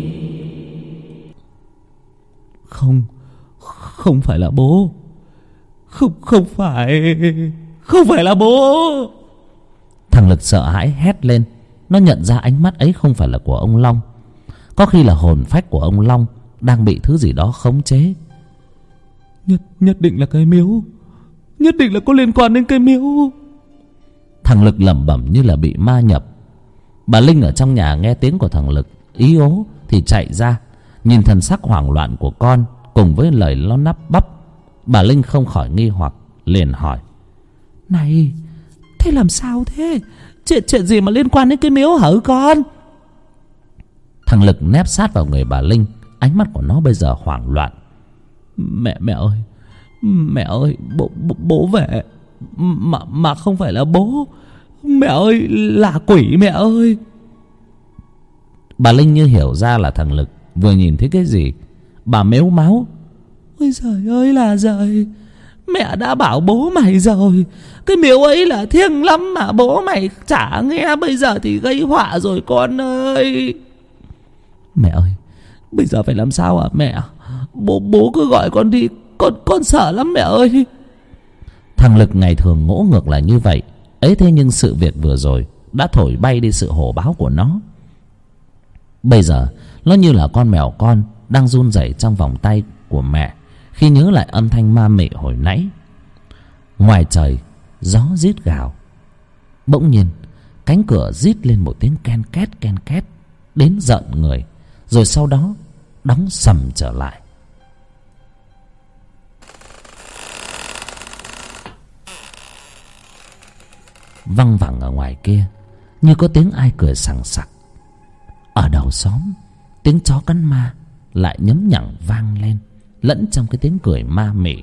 Không, không phải là bố. Không, không phải. Không phải là bố. Thằng Lực sợ hãi hét lên. Nó nhận ra ánh mắt ấy không phải là của ông Long. Có khi là hồn phách của ông Long đang bị thứ gì đó khống chế. Nhất, nhất định là cái miếu. Nhất định là có liên quan đến cái miếu. Thằng Lực lẩm bẩm như là bị ma nhập. Bà Linh ở trong nhà nghe tiếng của thằng Lực ý ố thì chạy ra, nhìn thần sắc hoảng loạn của con cùng với lời lo nắp bắp. Bà Linh không khỏi nghi hoặc, liền hỏi: này, thế làm sao thế? Chuyện, chuyện gì mà liên quan đến cái miếu hả con? Thằng Lực nép sát vào người bà Linh, ánh mắt của nó bây giờ hoảng loạn. Mẹ, mẹ ơi, mẹ ơi, bố, bố, bố về. Mà, mà không phải là bố. Mẹ ơi, là quỷ mẹ ơi. Bà Linh như hiểu ra là thằng Lực vừa nhìn thấy cái gì. Bà mếu máo: ôi giời ơi là giời, mẹ đã bảo bố mày rồi, cái miếu ấy là thiêng lắm mà bố mày chả nghe, bây giờ thì gây họa rồi con ơi. Mẹ ơi, bây giờ phải làm sao hả mẹ? Bố bố cứ gọi con đi, con con sợ lắm mẹ ơi. Thằng Lực ngày thường ngỗ ngược là như vậy ấy, thế nhưng sự việc vừa rồi đã thổi bay đi sự hổ báo của nó. Bây giờ nó như là con mèo con đang run rẩy trong vòng tay của mẹ khi nhớ lại âm thanh ma mị hồi nãy. Ngoài trời gió rít gào. Bỗng nhiên cánh cửa rít lên một tiếng ken két ken két đến giận người, rồi sau đó đóng sầm trở lại. Văng vẳng ở ngoài kia như có tiếng ai cười sằng sặc. Ở đầu xóm tiếng chó cắn ma lại nhấm nhẳng vang lên, lẫn trong cái tiếng cười ma mị.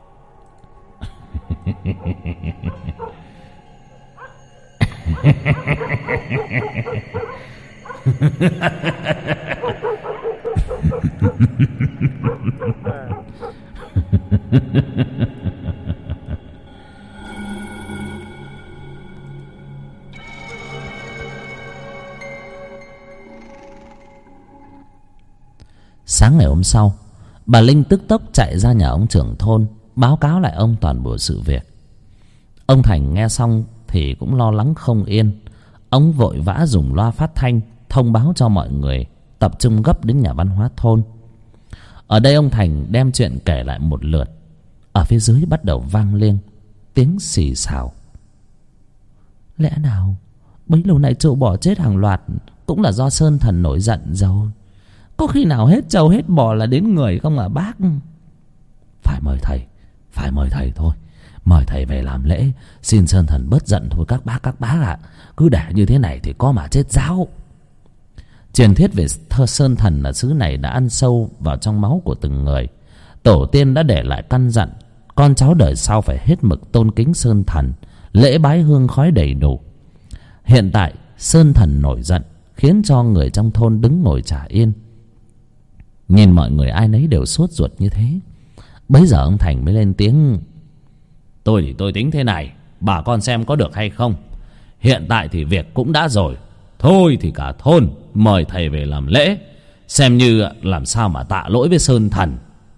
Sáng ngày hôm sau, bà Linh tức tốc chạy ra nhà ông trưởng thôn báo cáo lại ông toàn bộ sự việc. Ông Thành nghe xong thì cũng lo lắng không yên. Ông vội vã dùng loa phát thanh thông báo cho mọi người tập trung gấp đến nhà văn hóa thôn. Ở đây ông Thành đem chuyện kể lại một lượt. Ở phía dưới bắt đầu vang lên tiếng xì xào. Lẽ nào bấy lâu nay trâu bò chết hàng loạt cũng là do Sơn Thần nổi giận rồi? Có khi nào hết trâu hết bò là đến người không à bác? Phải mời thầy, phải mời thầy thôi. Mời thầy về làm lễ, xin Sơn Thần bớt giận thôi các bác các bác ạ. Cứ để như thế này thì có mà chết giáo. Truyền thuyết về thơ Sơn Thần ở xứ này đã ăn sâu vào trong máu của từng người. Tổ tiên đã để lại căn dặn con cháu đời sau phải hết mực tôn kính Sơn Thần, lễ bái hương khói đầy đủ. Hiện tại Sơn Thần nổi giận, khiến cho người trong thôn đứng ngồi chả yên. Nhìn mọi người ai nấy đều sốt ruột như thế, bấy giờ ông Thành mới lên tiếng: Tôi thì tôi tính thế này, bà con xem có được hay không. Hiện tại thì việc cũng đã rồi, thôi thì cả thôn mời thầy về làm lễ, xem như làm sao mà tạ lỗi với Sơn Thần.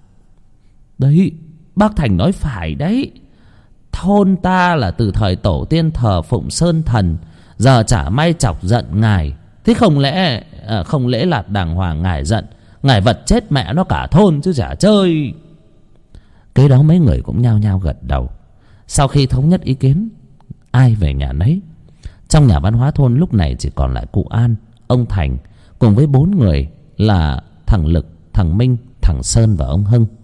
Đấy, bác Thành nói phải đấy. Thôn ta là từ thời tổ tiên thờ phụng Sơn Thần, giờ chả may chọc giận ngài. Thế không lẽ à, không lễ lạt đàng hoàng ngài giận, ngài vật chết mẹ nó cả thôn chứ chả chơi. Cái đó mấy người cũng nhao nhao gật đầu. Sau khi thống nhất ý kiến, ai về nhà nấy. Trong nhà văn hóa thôn lúc này chỉ còn lại cụ An, ông Thành cùng với bốn người là thằng Lực, thằng Minh, thằng Sơn và ông Hưng.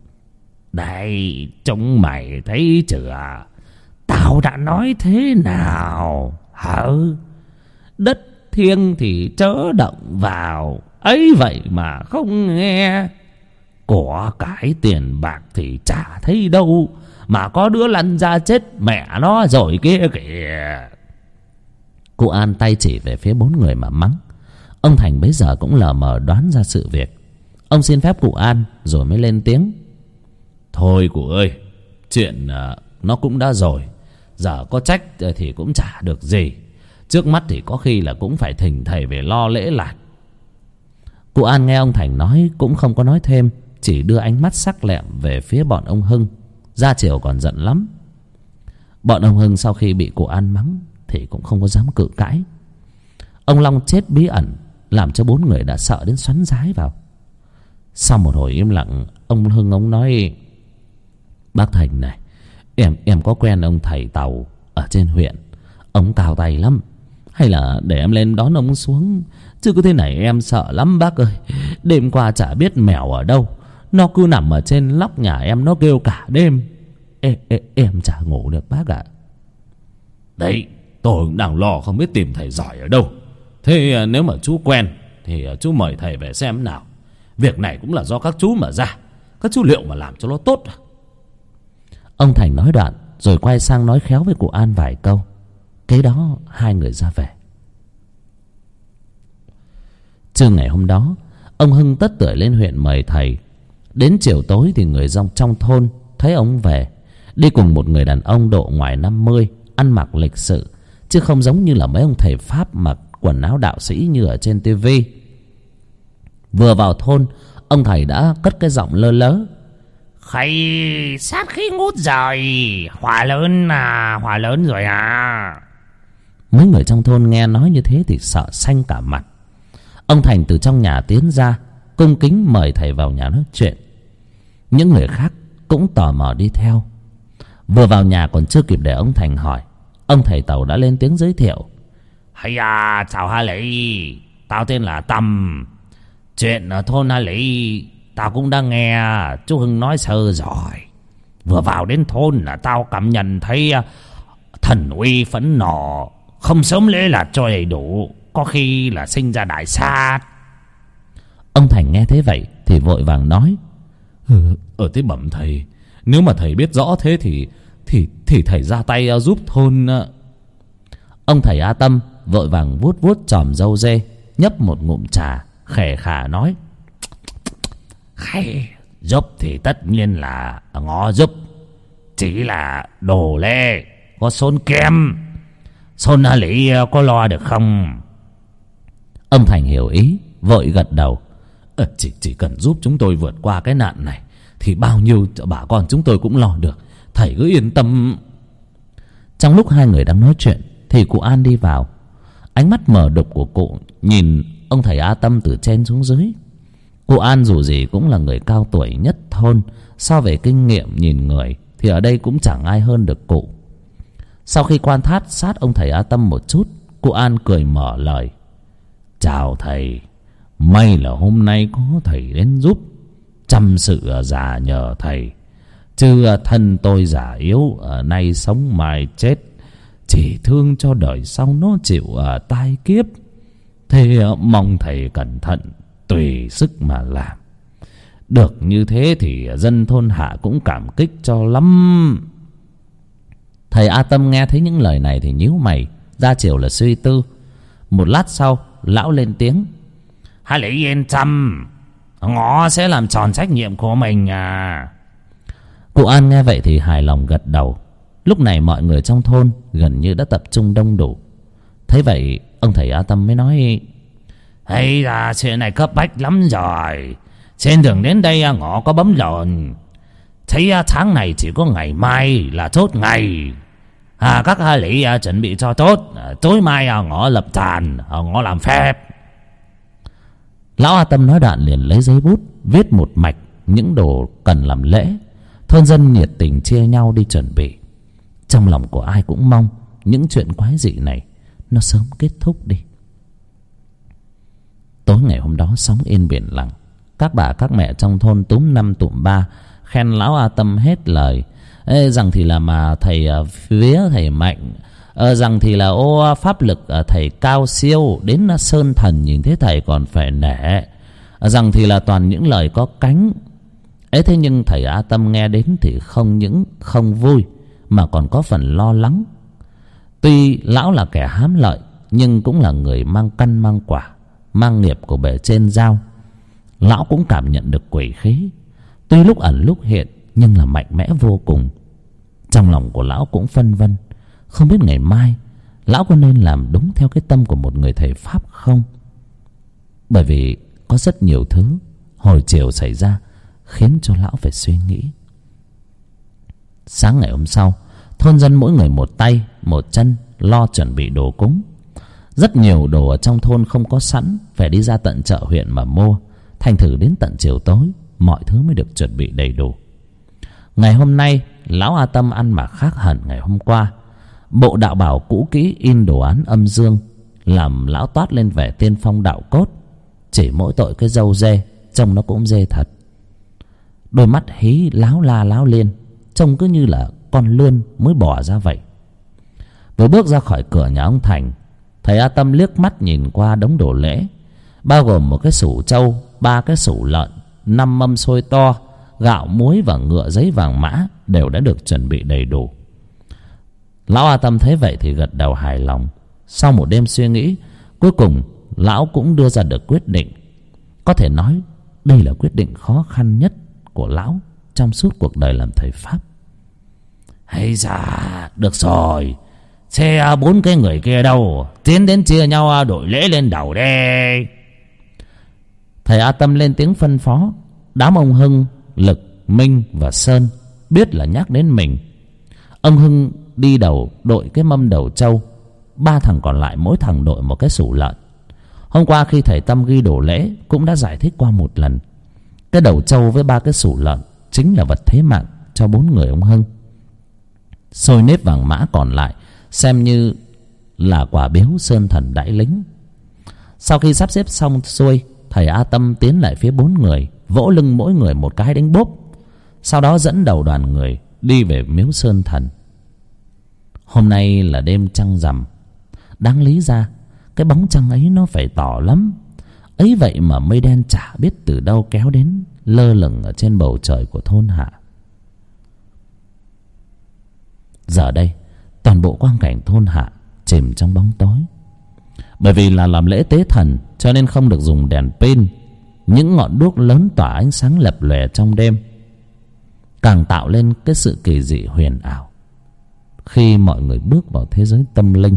Đây, chúng mày thấy chưa? Tao đã nói thế nào hả? Đất thiêng thì chớ động vào, ấy vậy mà không nghe. Của cái tiền bạc thì chả thấy đâu, mà có đứa lăn ra chết mẹ nó rồi kia kìa. Cụ An tay chỉ về phía bốn người mà mắng. Ông Thành bấy giờ cũng lờ mờ đoán ra sự việc. Ông xin phép cụ An rồi mới lên tiếng. Thôi cụ ơi, chuyện uh, nó cũng đã rồi, giờ có trách thì cũng chả được gì. Trước mắt thì có khi là cũng phải thỉnh thầy về lo lễ lạt. Cụ An nghe ông Thành nói cũng không có nói thêm, chỉ đưa ánh mắt sắc lẹm về phía bọn ông Hưng. Ra chiều còn giận lắm. Bọn ông Hưng sau khi bị cụ An mắng thì cũng không có dám cự cãi. Ông Long chết bí ẩn làm cho bốn người đã sợ đến xoắn rái vào. Sau một hồi im lặng, ông Hưng ông nói: Bác Thành này, em em có quen ông thầy Tàu ở trên huyện. Ông cao tay lắm, hay là để em lên đón ông xuống, chứ cứ thế này em sợ lắm bác ơi. Đêm qua chả biết mèo ở đâu, nó cứ nằm ở trên lóc nhà em, nó kêu cả đêm. Ê, ê, em chả ngủ được bác ạ. Đấy, tôi cũng đang lo không biết tìm thầy giỏi ở đâu. Thế nếu mà chú quen thì chú mời thầy về xem nào. Việc này cũng là do các chú mà ra, các chú liệu mà làm cho nó tốt à? Ông Thành nói đoạn rồi quay sang nói khéo với cụ An vài câu. Kế đó hai người ra về. Trưa ngày hôm đó, ông Hưng tất tưởi lên huyện mời thầy. Đến chiều tối thì người dân trong thôn thấy ông về, đi cùng một người đàn ông độ ngoài năm mươi, ăn mặc lịch sự, chứ không giống như là mấy ông thầy Pháp mặc quần áo đạo sĩ như ở trên tivi. Vừa vào thôn, ông thầy đã cất cái giọng lơ lớ: Khây sát khí ngút rồi, hỏa lớn à, hỏa lớn rồi à. Mấy người trong thôn nghe nói như thế thì sợ xanh cả mặt. Ông Thành từ trong nhà tiến ra, cung kính mời thầy vào nhà nói chuyện. Những người khác cũng tò mò đi theo. Vừa vào nhà còn chưa kịp để ông Thành hỏi, ông thầy Tàu đã lên tiếng giới thiệu: Hay à, chào Hà Lý, tao tên là Tâm. Chuyện ở thôn Hà Lý tao cũng đã nghe chú Hưng nói sơ rồi. Vừa vào đến thôn là tao cảm nhận thấy thần uy phẫn nộ, không sớm lễ lạt cho đầy đủ, có khi là sinh ra đại sát. Ông Thành nghe thế vậy thì vội vàng nói: ừ, Ở thế bẩm thầy, nếu mà thầy biết rõ thế thì Thì thì thầy ra tay giúp thôn. Ông thầy A Tâm vội vàng vuốt vuốt chòm râu dê, nhấp một ngụm trà, khè khà nói: Hay, giúp thì tất nhiên là ngó giúp, chỉ là đồ lê có xôn kem, xôn Hà Lý có lo được không? Ông Thành hiểu ý, vội gật đầu: ờ, chỉ, chỉ cần giúp chúng tôi vượt qua cái nạn này thì bao nhiêu bà con chúng tôi cũng lo được, thầy cứ yên tâm. Trong lúc hai người đang nói chuyện thì cụ An đi vào. Ánh mắt mờ đục của cụ nhìn ông thầy A Tâm từ trên xuống dưới. Cụ An dù gì cũng là người cao tuổi nhất thôn, so về kinh nghiệm nhìn người thì ở đây cũng chẳng ai hơn được cụ. Sau khi quan sát sát ông thầy A Tâm một chút, cụ An cười mở lời: Chào thầy, may là hôm nay có thầy đến giúp, chăm sự già nhờ thầy, chứ thân tôi già yếu, nay sống mai chết, chỉ thương cho đời sau nó chịu tai kiếp. Thế mong thầy cẩn thận, tùy sức mà làm. Được như thế thì dân thôn hạ cũng cảm kích cho lắm. Thầy A Tâm nghe thấy những lời này thì nhíu mày, ra chiều là suy tư. Một lát sau, lão lên tiếng: Hà Lý yên tâm, ngõ sẽ làm tròn trách nhiệm của mình à. Cụ An nghe vậy thì hài lòng gật đầu. Lúc này mọi người trong thôn gần như đã tập trung đông đủ. Thế vậy ông thầy A Tâm mới nói: hay là chuyện này cấp bách lắm rồi. Trên đường đến đây ngõ có bấm lộn. Thấy tháng này chỉ có ngày mai là chốt ngày. À, các hai lý chuẩn bị cho tốt. Tối mai ngõ lập tràn, ngõ làm phép. Lão A Tâm nói đoạn liền lấy giấy bút viết một mạch những đồ cần làm lễ. Thôn dân nhiệt tình chia nhau đi chuẩn bị. Trong lòng của ai cũng mong những chuyện quái dị này nó sớm kết thúc đi. Tối ngày hôm đó sóng yên biển lặng. Các bà các mẹ trong thôn túm năm tụm ba khen lão A Tâm hết lời. Ê, rằng thì là mà thầy vía thầy mạnh, ờ, rằng thì là ô pháp lực thầy cao siêu, đến sơn thần nhìn thấy thầy còn phải nể, rằng thì là toàn những lời có cánh. Ấy thế nhưng thầy A Tâm nghe đến thì không những không vui mà còn có phần lo lắng. Tuy lão là kẻ hám lợi nhưng cũng là người mang căn mang quả, mang nghiệp của bề trên giao. Lão cũng cảm nhận được quỷ khí, tuy lúc ẩn lúc hiện nhưng là mạnh mẽ vô cùng. Trong lòng của lão cũng phân vân, không biết ngày mai lão có nên làm đúng theo cái tâm của một người thầy pháp không. Bởi vì có rất nhiều thứ hồi chiều xảy ra khiến cho lão phải suy nghĩ. Sáng ngày hôm sau, thôn dân mỗi người một tay một chân lo chuẩn bị đồ cúng. Rất nhiều đồ ở trong thôn không có sẵn, phải đi ra tận chợ huyện mà mua. Thành thử đến tận chiều tối mọi thứ mới được chuẩn bị đầy đủ. Ngày hôm nay lão A Tâm ăn mặc khác hẳn ngày hôm qua. Bộ đạo bào cũ kỹ in đồ án âm dương làm lão toát lên vẻ tiên phong đạo cốt. Chỉ mỗi tội cái râu dê trông nó cũng dê thật. Đôi mắt hí láo la láo liên, trông cứ như là con lươn mới bò ra vậy. Vừa bước ra khỏi cửa nhà ông Thành, thầy A Tâm liếc mắt nhìn qua đống đồ lễ, bao gồm một cái sủ trâu, ba cái sủ lợn, năm mâm xôi to, gạo muối và ngựa giấy vàng mã đều đã được chuẩn bị đầy đủ. Lão A Tâm thấy vậy thì gật đầu hài lòng. Sau một đêm suy nghĩ, cuối cùng lão cũng đưa ra được quyết định. Có thể nói đây là quyết định khó khăn nhất của lão trong suốt cuộc đời làm thầy pháp. Hay da, được rồi. Xe bốn cái người kia đâu? Tiến đến chia nhau đội lễ lên đầu đây. Thầy A Tâm lên tiếng phân phó. Đám ông Hưng, Lực, Minh và Sơn biết là nhắc đến mình. Ông Hưng đi đầu đội cái mâm đầu trâu, ba thằng còn lại mỗi thằng đội một cái sủ lợn. Hôm qua khi thầy Tâm ghi đồ lễ cũng đã giải thích qua một lần. Cái đầu trâu với ba cái sủ lợn chính là vật thế mạng cho bốn người ông Hưng. Xôi nếp vàng mã còn lại xem như là quả biếu sơn thần đãi lính. Sau khi sắp xếp xong xuôi, thầy A Tâm tiến lại phía bốn người, vỗ lưng mỗi người một cái đánh bốp. Sau đó dẫn đầu đoàn người đi về miếu sơn thần. Hôm nay là đêm trăng rằm. Đáng lý ra cái bóng trăng ấy nó phải tỏ lắm. Ấy vậy mà mây đen chả biết từ đâu kéo đến, lơ lửng ở trên bầu trời của thôn hạ. Giờ đây toàn bộ quang cảnh thôn hạ chìm trong bóng tối. Bởi vì là làm lễ tế thần cho nên không được dùng đèn pin. Những ngọn đuốc lớn tỏa ánh sáng lập lòe trong đêm, càng tạo lên cái sự kỳ dị huyền ảo khi mọi người bước vào thế giới tâm linh.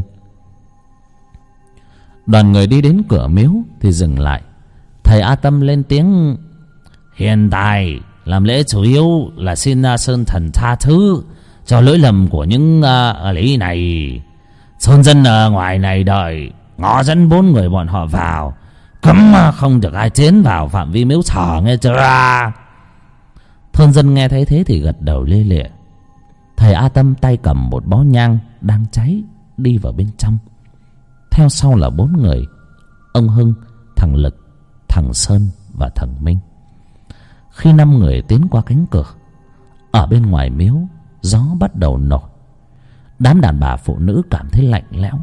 Đoàn người đi đến cửa miếu thì dừng lại. Thầy A Tâm lên tiếng: hiện tại làm lễ chủ yếu là xin sơn thần tha thứ cho lỗi lầm của những uh, lý này. Thôn dân ở ngoài này đợi ngõ dẫn bốn người bọn họ vào, cấm không được ai tiến vào phạm vi miếu thờ, nghe chưa? Thôn dân nghe thấy thế thì gật đầu lia lịa. Thầy A Tâm tay cầm một bó nhang đang cháy đi vào bên trong. Theo sau là bốn người: ông Hưng, thằng Lực, thằng Sơn và thằng Minh. Khi năm người tiến qua cánh cửa, ở bên ngoài miếu gió bắt đầu nổi. Đám đàn bà phụ nữ cảm thấy lạnh lẽo,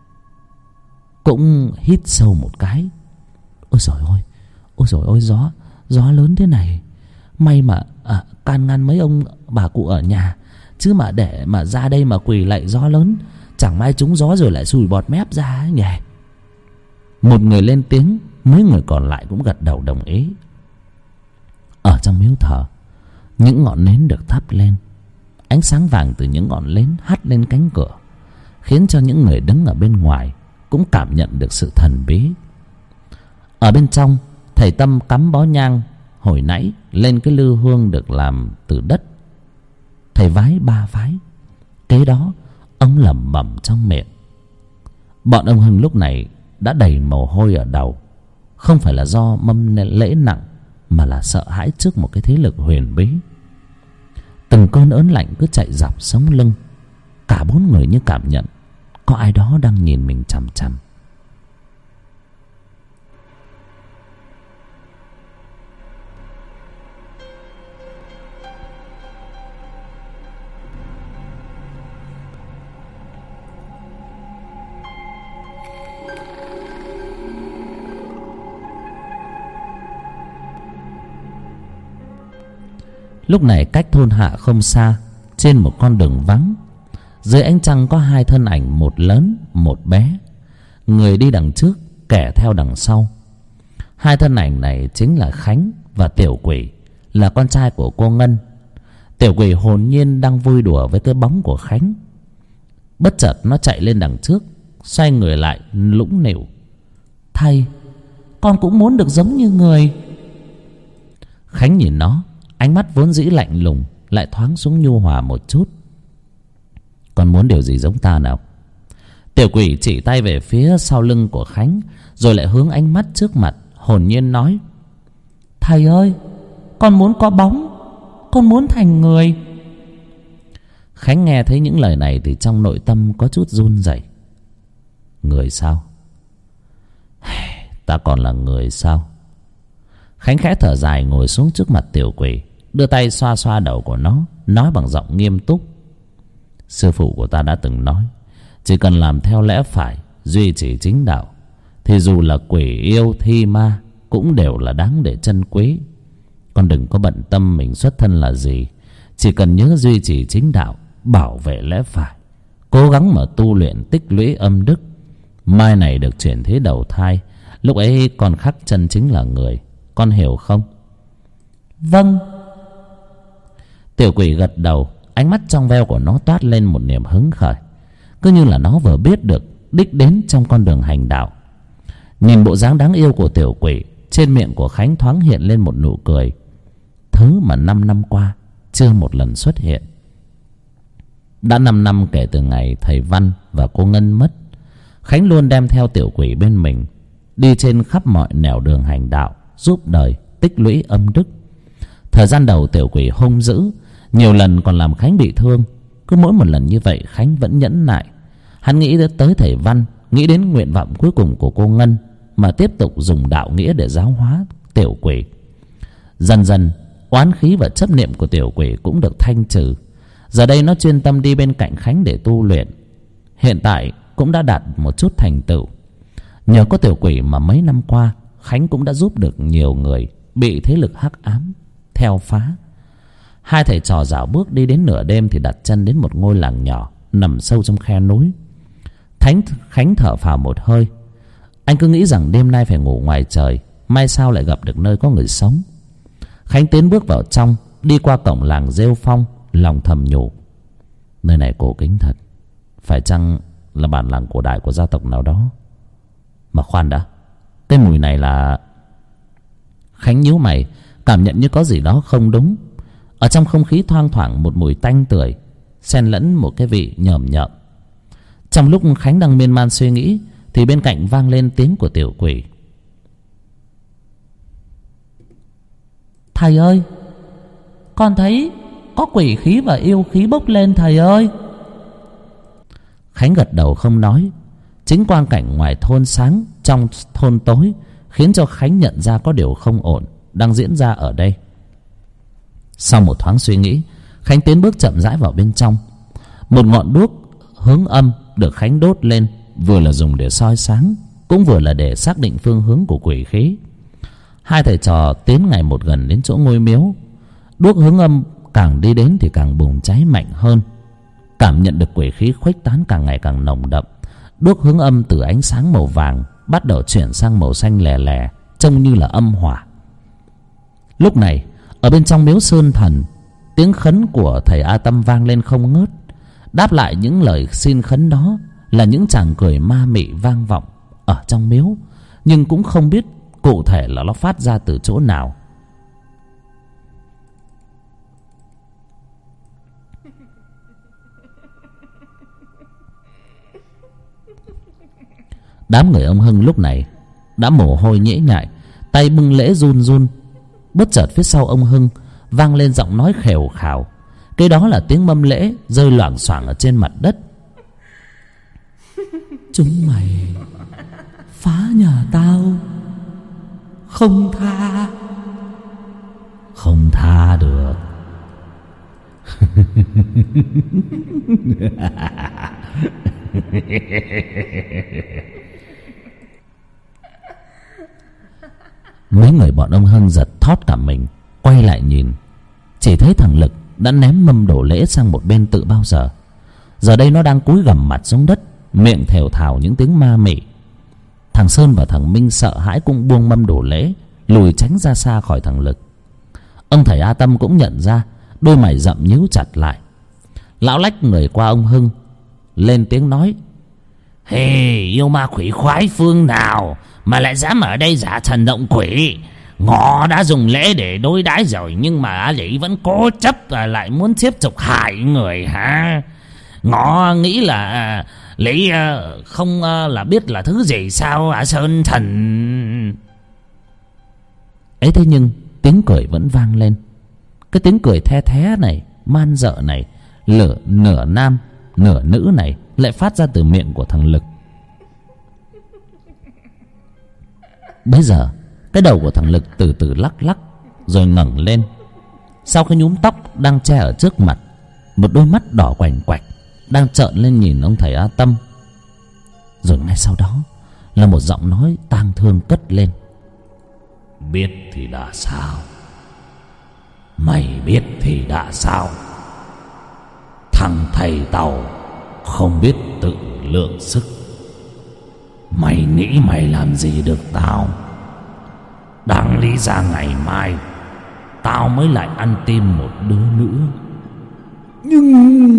cũng hít sâu một cái. Ôi trời ơi, ôi trời ơi, gió gió lớn thế này. May mà à, can ngăn mấy ông bà cụ ở nhà, chứ mà để mà ra đây mà quỳ lạy gió lớn, chẳng may trúng gió rồi lại sùi bọt mép ra ấy nhỉ. Một người lên tiếng, mấy người còn lại cũng gật đầu đồng ý. Ở trong miếu thờ, những ngọn nến được thắp lên, Ánh sáng vàng từ những ngọn nến hắt lên cánh cửa, khiến cho những người đứng ở bên ngoài cũng cảm nhận được sự thần bí. Ở bên trong, thầy Tâm cắm bó nhang hồi nãy lên cái lư hương được làm từ đất. Thầy vái ba vái, kế đó ông lẩm bẩm trong miệng. Bọn ông Hưng lúc này đã đầy mồ hôi ở đầu, không phải là do mâm lễ nặng, mà là sợ hãi trước một cái thế lực huyền bí. Từng cơn ớn lạnh cứ chạy dọc sống lưng. Cả bốn người như cảm nhận có ai đó đang nhìn mình chằm chằm. Lúc này cách thôn Hạ không xa, trên một con đường vắng, dưới ánh trăng có hai thân ảnh, một lớn một bé. Người đi đằng trước, kẻ theo đằng sau. Hai thân ảnh này chính là Khánh và Tiểu Quỷ, là con trai của cô Ngân. Tiểu Quỷ hồn nhiên đang vui đùa với cái bóng của Khánh. Bất chợt nó chạy lên đằng trước, xoay người lại lũng nịu: "Thầy, con cũng muốn được giống như người." Khánh nhìn nó, ánh mắt vốn dĩ lạnh lùng lại thoáng xuống nhu hòa một chút. "Con muốn điều gì giống ta nào?" Tiểu Quỷ chỉ tay về phía sau lưng của Khánh, rồi lại hướng ánh mắt trước mặt, hồn nhiên nói: "Thầy ơi, con muốn có bóng, con muốn thành người." Khánh nghe thấy những lời này thì trong nội tâm có chút run rẩy. Người sao? Ta còn là người sao? Khánh khẽ thở dài, ngồi xuống trước mặt Tiểu Quỷ, đưa tay xoa xoa đầu của nó, nói bằng giọng nghiêm túc: "Sư phụ của ta đã từng nói, chỉ cần làm theo lẽ phải, duy trì chính đạo, thì dù là quỷ yêu thi ma cũng đều là đáng để trân quý. Con đừng có bận tâm mình xuất thân là gì, chỉ cần nhớ duy trì chính đạo, bảo vệ lẽ phải, cố gắng mà tu luyện tích lũy âm đức. Mai này được chuyển thế đầu thai, lúc ấy con khắc chân chính là người. Con hiểu không?" "Vâng." Tiểu Quỷ gật đầu, ánh mắt trong veo của nó toát lên một niềm hứng khởi, cứ như là nó vừa biết được đích đến trong con đường hành đạo. Nhìn bộ dáng đáng yêu của Tiểu Quỷ, trên miệng của Khánh thoáng hiện lên một nụ cười, thứ mà năm năm qua chưa một lần xuất hiện. Đã năm năm kể từ ngày thầy Văn và cô Ngân mất, Khánh luôn đem theo Tiểu Quỷ bên mình, đi trên khắp mọi nẻo đường hành đạo, giúp đời tích lũy âm đức. Thời gian đầu Tiểu Quỷ hung dữ, nhiều lần còn làm Khánh bị thương. Cứ mỗi một lần như vậy Khánh vẫn nhẫn nại. Hắn nghĩ tới thầy Văn, nghĩ đến nguyện vọng cuối cùng của cô Ngân, mà tiếp tục dùng đạo nghĩa để giáo hóa Tiểu Quỷ. Dần dần oán khí và chấp niệm của Tiểu Quỷ cũng được thanh trừ. Giờ đây nó chuyên tâm đi bên cạnh Khánh để tu luyện. Hiện tại cũng đã đạt một chút thành tựu. Nhờ có Tiểu Quỷ mà mấy năm qua Khánh cũng đã giúp được nhiều người bị thế lực hắc ám theo phá. Hai thầy trò dạo bước đi đến nửa đêm thì đặt chân đến một ngôi làng nhỏ nằm sâu trong khe núi. Thánh Khánh thở phào một hơi. Anh cứ nghĩ rằng đêm nay phải ngủ ngoài trời, mai sao lại gặp được nơi có người sống. Khánh tiến bước vào trong, đi qua cổng làng rêu phong, lòng thầm nhủ: nơi này cổ kính thật, phải chăng là bản làng cổ đại của gia tộc nào đó? Mà khoan đã, cái mùi này là... Khánh nhíu mày, cảm nhận như có gì đó không đúng. Ở trong không khí thoang thoảng một mùi tanh tưởi, xen lẫn một cái vị nhờm nhợm. Trong lúc Khánh đang miên man suy nghĩ thì bên cạnh vang lên tiếng của Tiểu Quỷ: "Thầy ơi, con thấy có quỷ khí và yêu khí bốc lên thầy ơi." Khánh gật đầu không nói. Chính quang cảnh ngoài thôn sáng, trong thôn tối, khiến cho Khánh nhận ra có điều không ổn đang diễn ra ở đây. Sau một thoáng suy nghĩ, Khánh tiến bước chậm rãi vào bên trong. Một ngọn đuốc hướng âm được Khánh đốt lên, vừa là dùng để soi sáng, cũng vừa là để xác định phương hướng của quỷ khí. Hai thầy trò tiến ngày một gần đến chỗ ngôi miếu. Đuốc hướng âm càng đi đến thì càng bùng cháy mạnh hơn. Cảm nhận được quỷ khí khuếch tán càng ngày càng nồng đậm. Đuốc hướng âm từ ánh sáng màu vàng bắt đầu chuyển sang màu xanh lè lè, trông như là âm hỏa. Lúc này ở bên trong miếu sơn thần, Tiếng khấn của thầy A Tâm vang lên không ngớt. Đáp lại những lời xin khấn đó là những tràng cười ma mị vang vọng ở trong miếu, nhưng cũng không biết cụ thể là nó phát ra từ chỗ nào. Đám người ông Hưng lúc này đã mồ hôi nhễ nhại, tay bưng lễ run run. Bất chợt phía sau ông Hưng vang lên giọng nói khều khào. Cái đó là tiếng mâm lễ rơi loảng xoảng ở trên mặt đất. Chúng mày phá nhà tao, không tha. Không tha được. Mấy người bọn ông Hưng giật thót cả mình, quay lại nhìn, chỉ thấy thằng Lực đã ném mâm đổ lễ sang một bên tự bao giờ. Giờ đây nó đang cúi gằm mặt xuống đất, miệng thều thào những tiếng ma mị. Thằng Sơn và thằng Minh sợ hãi cũng buông mâm đổ lễ, lùi tránh ra xa khỏi thằng Lực. Ông thầy A Tâm cũng nhận ra, đôi mày rậm nhíu chặt lại. Lão lách người qua ông Hưng, lên tiếng nói: Hề, hey, yêu ma quỷ khoái phương nào mà lại dám ở đây giả thần động quỷ? Ngọ đã dùng lễ để đối đãi rồi, nhưng mà Lý vẫn cố chấp và lại muốn tiếp tục hại người hả? Ngọ nghĩ là à, Lý à, không à, là biết là thứ gì sao hả Sơn thần? Ấy thế nhưng tiếng cười vẫn vang lên. Cái tiếng cười the thé này, man dợ này, lửa nửa nam nửa nữ này lại phát ra từ miệng của thằng Lực. Bây giờ cái đầu của thằng Lực từ từ lắc lắc rồi ngẩng lên. Sau cái nhúm tóc đang che ở trước mặt, một đôi mắt đỏ quành quạch đang trợn lên nhìn ông thầy A Tâm. Rồi ngay sau đó là một giọng nói tang thương cất lên: Biết thì đã sao? Mày biết thì đã sao? Thằng thầy Tàu không biết tự lượng sức. Mày nghĩ mày làm gì được tao? Đáng lý ra ngày mai tao mới lại ăn tim một đứa nữa. Nhưng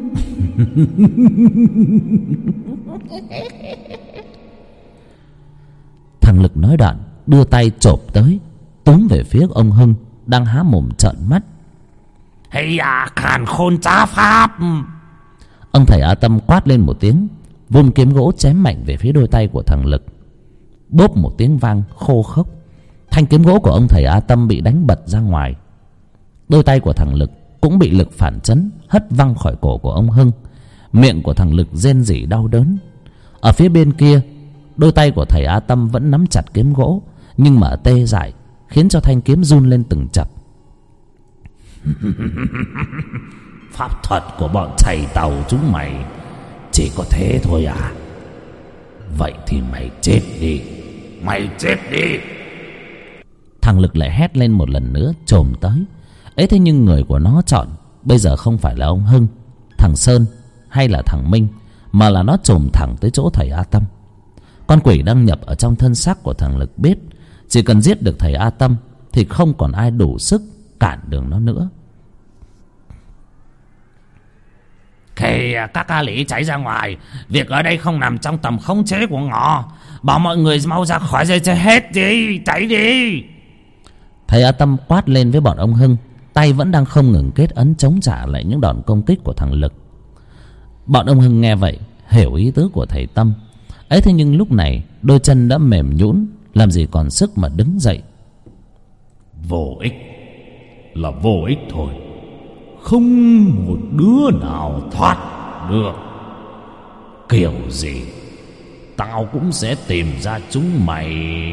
thằng Lực nói đoạn đưa tay chộp tới, túm về phía ông Hưng đang há mồm trợn mắt. Hay à, càn khôn trá pháp! Ông thầy A Tâm quát lên một tiếng, vung kiếm gỗ chém mạnh về phía đôi tay của thằng Lực. Bốp một tiếng vang khô khốc, thanh kiếm gỗ của ông thầy A Tâm bị đánh bật ra ngoài. Đôi tay của thằng Lực cũng bị lực phản chấn hất văng khỏi cổ của ông Hưng. Miệng của thằng Lực rên rỉ đau đớn. Ở phía bên kia, đôi tay của thầy A Tâm vẫn nắm chặt kiếm gỗ, nhưng mà tê dại, khiến cho thanh kiếm run lên từng chập. Pháp thuật của bọn thầy Tàu chúng mày chỉ có thế thôi à? Vậy thì mày chết đi, mày chết đi! Thằng Lực lại hét lên một lần nữa, chồm tới. Ấy thế nhưng người của nó chọn bây giờ không phải là ông Hưng, thằng Sơn hay là thằng Minh, mà là nó chồm thẳng tới chỗ thầy A Tâm. Con quỷ đang nhập ở trong thân xác của thằng Lực biết chỉ cần giết được thầy A Tâm thì không còn ai đủ sức cản đường nó nữa. Thì các ca lý cháy ra ngoài, việc ở đây không nằm trong tầm khống chế của Ngọ. Bảo mọi người mau ra khỏi đây cho hết đi, cháy đi! Thầy A Tâm quát lên với bọn ông Hưng, tay vẫn đang không ngừng kết ấn chống trả lại những đòn công kích của thằng Lực. Bọn ông Hưng nghe vậy hiểu ý tứ của thầy Tâm. Ấy thế nhưng lúc này đôi chân đã mềm nhũn, làm gì còn sức mà đứng dậy. Vô ích là vô ích thôi, không một đứa nào thoát được. Kiểu gì tao cũng sẽ tìm ra chúng mày.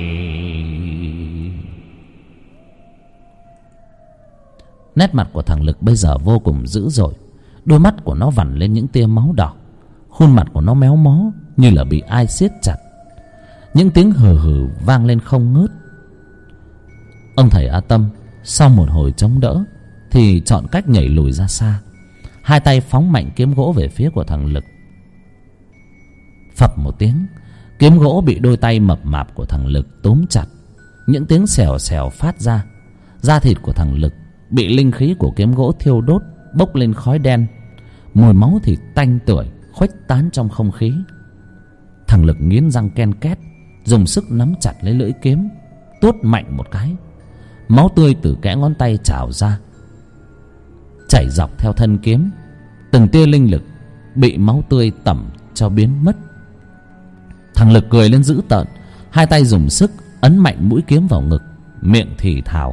Nét mặt của thằng Lực bây giờ vô cùng dữ dội. Đôi mắt của nó vằn lên những tia máu đỏ. Khuôn mặt của nó méo mó như là bị ai siết chặt. Những tiếng hừ hừ vang lên không ngớt. Ông thầy A Tâm sau một hồi chống đỡ thì chọn cách nhảy lùi ra xa, hai tay phóng mạnh kiếm gỗ về phía của thằng Lực. Phập một tiếng, kiếm gỗ bị đôi tay mập mạp của thằng Lực túm chặt. Những tiếng xèo xèo phát ra, da thịt của thằng Lực bị linh khí của kiếm gỗ thiêu đốt, bốc lên khói đen. Mùi máu thì tanh tưởi khuếch tán trong không khí. Thằng Lực nghiến răng ken két, dùng sức nắm chặt lấy lưỡi kiếm, tuốt mạnh một cái. Máu tươi từ kẽ ngón tay trào ra, chảy dọc theo thân kiếm. Từng tia linh lực bị máu tươi tẩm cho biến mất. Thằng Lực cười lên dữ tợn, hai tay dùng sức ấn mạnh mũi kiếm vào ngực, miệng thì thào: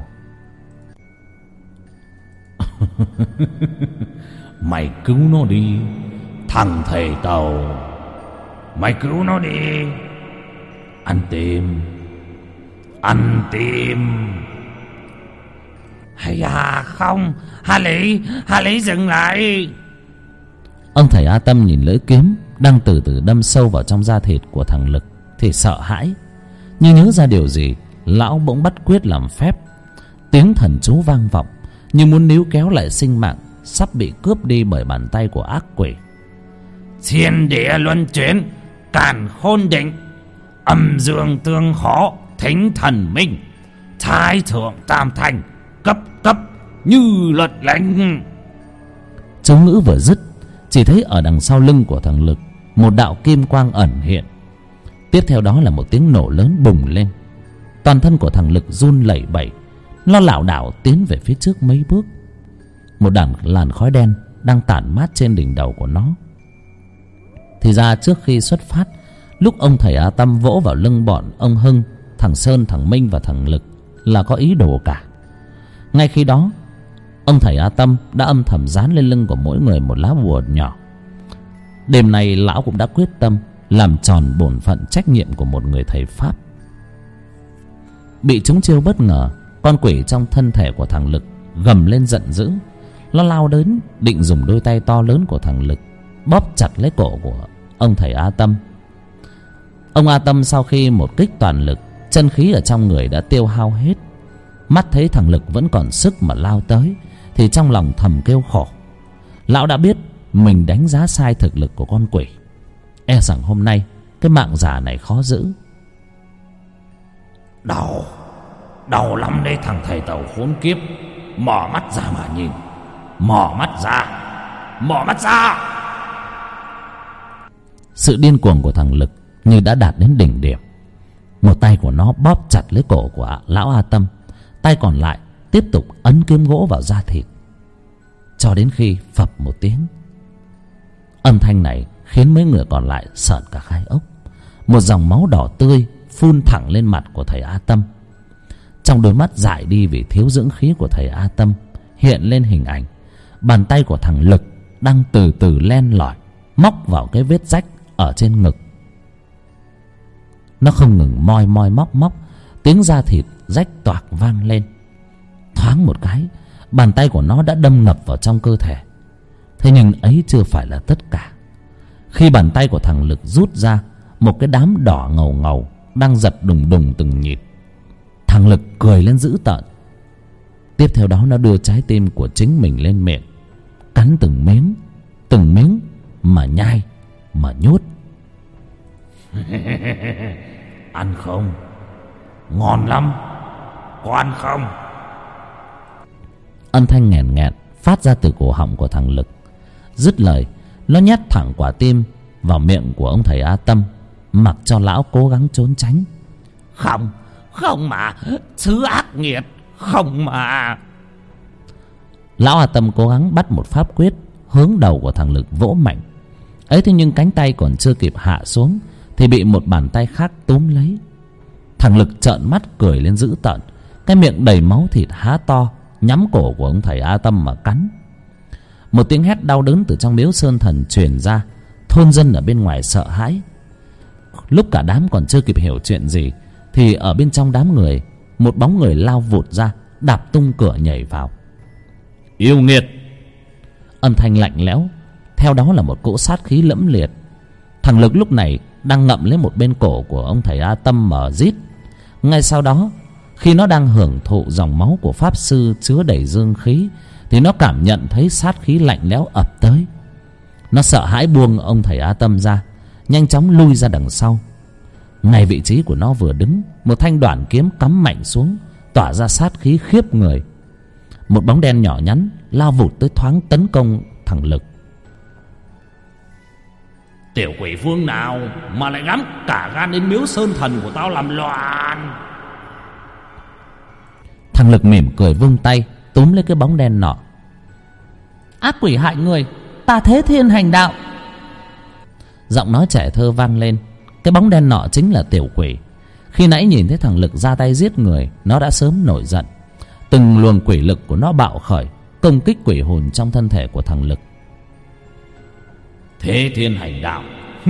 Mày cứu nó đi, thằng thầy Tàu. Mày cứu nó đi. Ăn tim, ăn tim. Hay à, không, Hà Lý, Hà Lý dừng lại. Ông thầy A Tâm nhìn lưỡi kiếm đang từ từ đâm sâu vào trong da thịt của thằng Lực thì sợ hãi. Nhưng nhớ ra điều gì, lão bỗng bắt quyết làm phép. Tiếng thần chú vang vọng như muốn níu kéo lại sinh mạng sắp bị cướp đi bởi bàn tay của ác quỷ. Thiên địa luân chuyển, càn khôn định, âm dương tương khổ, thính thần minh, thái thượng tam thành, cấp cấp như luật lệnh. Chú ngữ vừa dứt, chỉ thấy ở đằng sau lưng của thằng Lực một đạo kim quang ẩn hiện. Tiếp theo đó là một tiếng nổ lớn bùng lên. Toàn thân của thằng Lực run lẩy bẩy, nó lảo đảo tiến về phía trước mấy bước. Một đàn làn khói đen đang tản mát trên đỉnh đầu của nó. Thì ra trước khi xuất phát, lúc ông thầy A Tâm vỗ vào lưng bọn ông Hưng, thằng Sơn, thằng Minh và thằng Lực là có ý đồ cả. Ngay khi đó, ông thầy A Tâm đã âm thầm dán lên lưng của mỗi người một lá bùa nhỏ. Đêm nay lão cũng đã quyết tâm làm tròn bổn phận trách nhiệm của một người thầy pháp. Bị trúng chiêu bất ngờ, con quỷ trong thân thể của thằng Lực gầm lên giận dữ. Nó lao đến định dùng đôi tay to lớn của thằng Lực bóp chặt lấy cổ của ông thầy A Tâm. Ông A Tâm sau khi một kích toàn lực, chân khí ở trong người đã tiêu hao hết. Mắt thấy thằng Lực vẫn còn sức mà lao tới thì trong lòng thầm kêu khổ. Lão đã biết mình đánh giá sai thực lực của con quỷ, e rằng hôm nay cái mạng già này khó giữ. Đau, đau lắm đấy thằng thầy Tàu khốn kiếp. Mở mắt ra mà nhìn. Mở mắt ra, mở mắt ra. Sự điên cuồng của thằng Lực như đã đạt đến đỉnh điểm. Một tay của nó bóp chặt lấy cổ của lão A Tâm, tay còn lại tiếp tục ấn kiếm gỗ vào da thịt, cho đến khi phập một tiếng. Âm thanh này khiến mấy người còn lại sởn cả gai ốc. Một dòng máu đỏ tươi phun thẳng lên mặt của thầy A Tâm. Trong đôi mắt dại đi vì thiếu dưỡng khí của thầy A Tâm hiện lên hình ảnh bàn tay của thằng Lực đang từ từ len lỏi móc vào cái vết rách ở trên ngực. Nó không ngừng moi moi móc móc, tiếng da thịt rách toạc vang lên. Thoáng một cái, bàn tay của nó đã đâm ngập vào trong cơ thể. Thế nhưng ấy chưa phải là tất cả. Khi bàn tay của thằng Lực rút ra, một cái đám đỏ ngầu ngầu đang giật đùng đùng từng nhịp. Thằng Lực cười lên dữ tợn. Tiếp theo đó nó đưa trái tim của chính mình lên miệng, cắn từng miếng, từng miếng mà nhai, mà nhốt. Ăn không? Ngon lắm. Có ăn không? Âm thanh nghẹn nghẹn phát ra từ cổ họng của thằng Lực. Dứt lời, nó nhét thẳng quả tim vào miệng của ông thầy A Tâm, mặc cho lão cố gắng trốn tránh. Không, không mà, thứ ác nghiệt, không mà. Lão A Tâm cố gắng bắt một pháp quyết hướng đầu của thằng Lực vỗ mạnh. Ấy thế nhưng cánh tay còn chưa kịp hạ xuống thì bị một bàn tay khác túm lấy. Thằng Lực trợn mắt cười lên dữ tợn, cái miệng đầy máu thịt há to nhắm cổ của ông thầy A Tâm mà cắn. Một tiếng hét đau đớn từ trong miếu sơn thần truyền ra. Thôn dân ở bên ngoài sợ hãi. Lúc cả đám còn chưa kịp hiểu chuyện gì thì ở bên trong đám người, một bóng người lao vụt ra, đạp tung cửa nhảy vào. Yêu nghiệt! Âm thanh lạnh lẽo, theo đó là một cỗ sát khí lẫm liệt. Thằng Lực lúc này đang ngậm lấy một bên cổ của ông thầy A Tâm mở rít. Ngay sau đó, khi nó đang hưởng thụ dòng máu của pháp sư chứa đầy dương khí thì nó cảm nhận thấy sát khí lạnh lẽo ập tới. Nó sợ hãi buông ông thầy A Tâm ra, nhanh chóng lui ra đằng sau. Ngay vị trí của nó vừa đứng, một thanh đoản kiếm cắm mạnh xuống, tỏa ra sát khí khiếp người. Một bóng đen nhỏ nhắn lao vụt tới thoáng tấn công thằng Lực. Tiểu quỷ phương nào mà lại dám cả gan đến miếu sơn thần của tao làm loạn? Thằng Lực mỉm cười vung tay túm lấy cái bóng đen nọ. Ác quỷ hại người, ta thế thiên hành đạo. Giọng nói trẻ thơ vang lên. Cái bóng đen nọ chính là tiểu quỷ. Khi nãy nhìn thấy thằng Lực ra tay giết người, nó đã sớm nổi giận. Từng luồng quỷ lực của nó bạo khởi, công kích quỷ hồn trong thân thể của thằng Lực. Thế thiên hành đạo.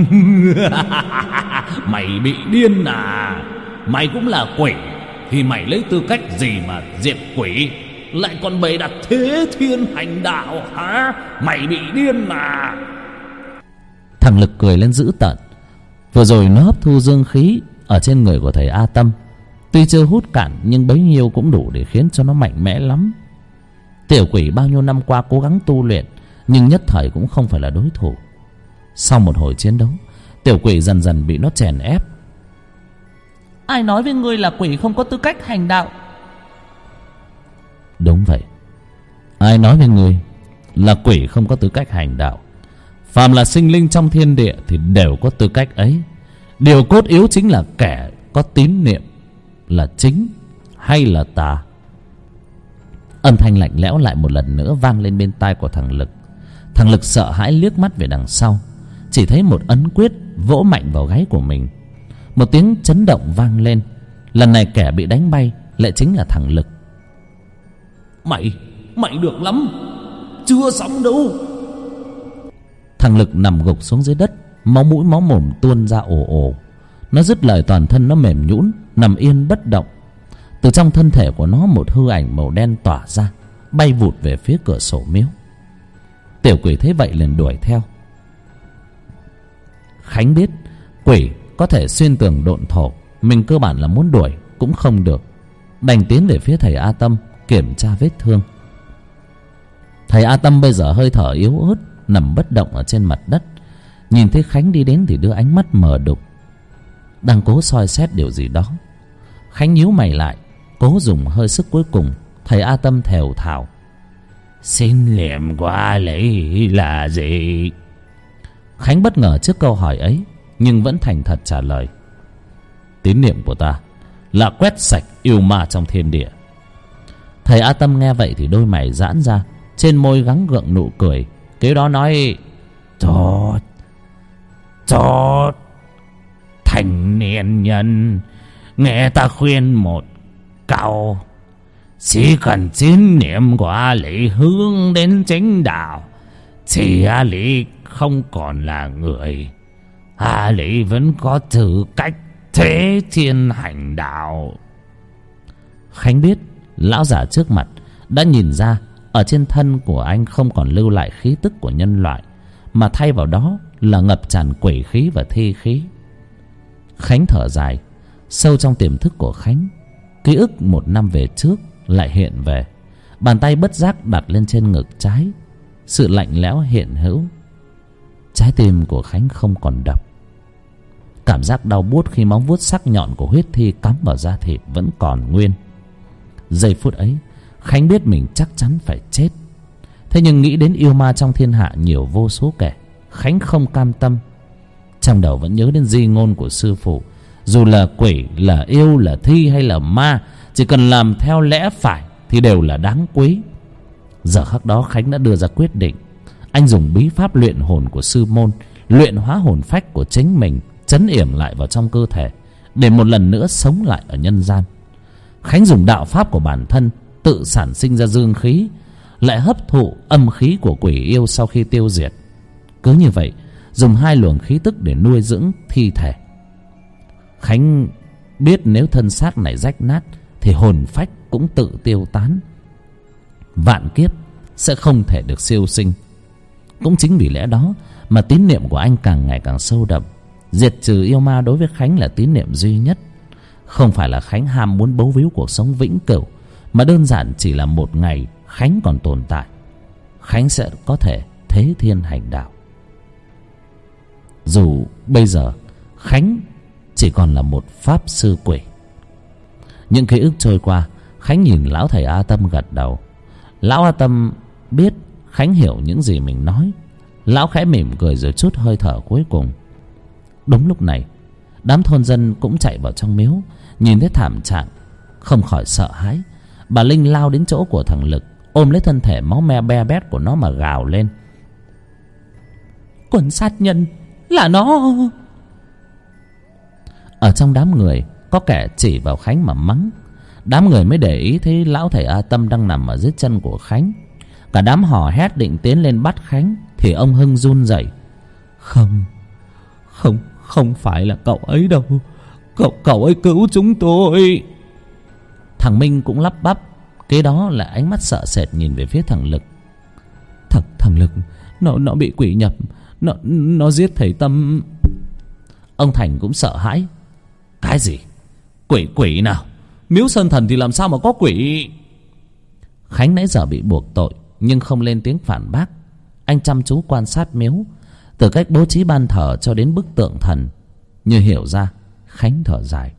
Mày bị điên à? Mày cũng là quỷ thì mày lấy tư cách gì mà diệt quỷ, lại còn bày đặt thế thiên hành đạo hả? Mày bị điên à? Thằng Lực cười lên dữ tợn. Vừa rồi nó hấp thu dương khí ở trên người của thầy A Tâm. Tuy chưa hút cạn nhưng bấy nhiêu cũng đủ để khiến cho nó mạnh mẽ lắm. Tiểu quỷ bao nhiêu năm qua cố gắng tu luyện, nhưng nhất thời cũng không phải là đối thủ. Sau một hồi chiến đấu, tiểu quỷ dần dần bị nó chèn ép. Ai nói với ngươi là quỷ không có tư cách hành đạo? Đúng vậy. Ai nói với ngươi là quỷ không có tư cách hành đạo? Phàm là sinh linh trong thiên địa thì đều có tư cách ấy. Điều cốt yếu chính là kẻ có tín niệm là chính hay là tà. Âm thanh lạnh lẽo lại một lần nữa vang lên bên tai của thằng Lực. Thằng Lực sợ hãi liếc mắt về đằng sau, chỉ thấy một ấn quyết vỗ mạnh vào gáy của mình. Một tiếng chấn động vang lên. Lần này kẻ bị đánh bay lại chính là thằng Lực. Mày, mày được lắm, chưa xong đâu. Thằng Lực nằm gục xuống dưới đất, máu mũi máu mồm tuôn ra ồ ồ. Nó dứt lời toàn thân nó mềm nhũn, nằm yên bất động. Từ trong thân thể của nó một hư ảnh màu đen tỏa ra, bay vụt về phía cửa sổ miếu. Tiểu quỷ thấy vậy liền đuổi theo. Khánh biết quỷ có thể xuyên tường độn thổ, mình cơ bản là muốn đuổi cũng không được, đành tiến về phía thầy A Tâm kiểm tra vết thương. Thầy A Tâm bây giờ hơi thở yếu ớt, nằm bất động ở trên mặt đất. Nhìn thấy Khánh đi đến thì đưa ánh mắt mờ đục, đang cố soi xét điều gì đó. Khánh nhíu mày lại, cố dùng hơi sức cuối cùng. Thầy A Tâm thều thào: Xin liệm qua lấy là gì? Khánh bất ngờ trước câu hỏi ấy, nhưng vẫn thành thật trả lời: Tín niệm của ta là quét sạch yêu ma trong thiên địa. Thầy A Tâm nghe vậy thì đôi mày giãn ra, trên môi gắng gượng nụ cười, kế đó nói: Cho Cho thành niên nhân, nghe ta khuyên một câu. Chỉ cần tín niệm của A Lý hướng đến chính đạo thì A Lý không còn là người. A Lý vẫn có tư cách thế thiên hành đạo. Khánh biết lão giả trước mặt đã nhìn ra ở trên thân của anh không còn lưu lại khí tức của nhân loại, mà thay vào đó là ngập tràn quỷ khí và thi khí. Khánh thở dài. Sâu trong tiềm thức của Khánh, ký ức một năm về trước lại hiện về. Bàn tay bất giác đặt lên trên ngực trái. Sự lạnh lẽo hiện hữu. Trái tim của Khánh không còn đập. Cảm giác đau buốt khi móng vuốt sắc nhọn của huyết thi cắm vào da thịt vẫn còn nguyên. Giây phút ấy Khánh biết mình chắc chắn phải chết. Thế nhưng nghĩ đến yêu ma trong thiên hạ nhiều vô số kẻ, Khánh không cam tâm. Trong đầu vẫn nhớ đến di ngôn của sư phụ: dù là quỷ, là yêu, là thi hay là ma, chỉ cần làm theo lẽ phải thì đều là đáng quý. Giờ khắc đó Khánh đã đưa ra quyết định. Anh dùng bí pháp luyện hồn của sư môn, luyện hóa hồn phách của chính mình, trấn yểm lại vào trong cơ thể, để một lần nữa sống lại ở nhân gian. Khánh dùng đạo pháp của bản thân tự sản sinh ra dương khí, lại hấp thụ âm khí của quỷ yêu sau khi tiêu diệt. Cứ như vậy, dùng hai luồng khí tức để nuôi dưỡng thi thể. Khánh biết nếu thân xác này rách nát thì hồn phách cũng tự tiêu tán, vạn kiếp sẽ không thể được siêu sinh. Cũng chính vì lẽ đó mà tín niệm của anh càng ngày càng sâu đậm. Diệt trừ yêu ma đối với Khánh là tín niệm duy nhất. Không phải là Khánh ham muốn bấu víu cuộc sống vĩnh cửu, mà đơn giản chỉ là một ngày Khánh còn tồn tại, Khánh sẽ có thể thế thiên hành đạo. Dù bây giờ Khánh chỉ còn là một pháp sư quỷ. Những ký ức trôi qua, Khánh nhìn lão thầy A Tâm gật đầu. Lão A Tâm biết Khánh hiểu những gì mình nói. Lão khẽ mỉm cười rồi trút hơi thở cuối cùng. Đúng lúc này, đám thôn dân cũng chạy vào trong miếu. Nhìn thấy thảm trạng không khỏi sợ hãi. Bà Linh lao đến chỗ của thằng Lực, ôm lấy thân thể máu me be bét của nó mà gào lên: "Quân sát nhân là nó!" Ở trong đám người có kẻ chỉ vào Khánh mà mắng. Đám người mới để ý thấy lão thầy A Tâm đang nằm ở dưới chân của Khánh. Cả đám hò hét định tiến lên bắt Khánh thì ông Hưng run rẩy: "Không, không, không phải là cậu ấy đâu. Cậu, cậu ấy cứu chúng tôi." Thằng Minh cũng lắp bắp, kế đó là ánh mắt sợ sệt nhìn về phía thằng Lực. Thằng, thằng Lực, nó, nó bị quỷ nhập, nó, nó giết thầy Tâm. Ông Thành cũng sợ hãi: "Cái gì? Quỷ, quỷ nào? Miếu Sơn Thần thì làm sao mà có quỷ?" Khánh nãy giờ bị buộc tội nhưng không lên tiếng phản bác. Anh chăm chú quan sát miếu, từ cách bố trí ban thờ cho đến bức tượng thần. Như hiểu ra, Khánh thở dài: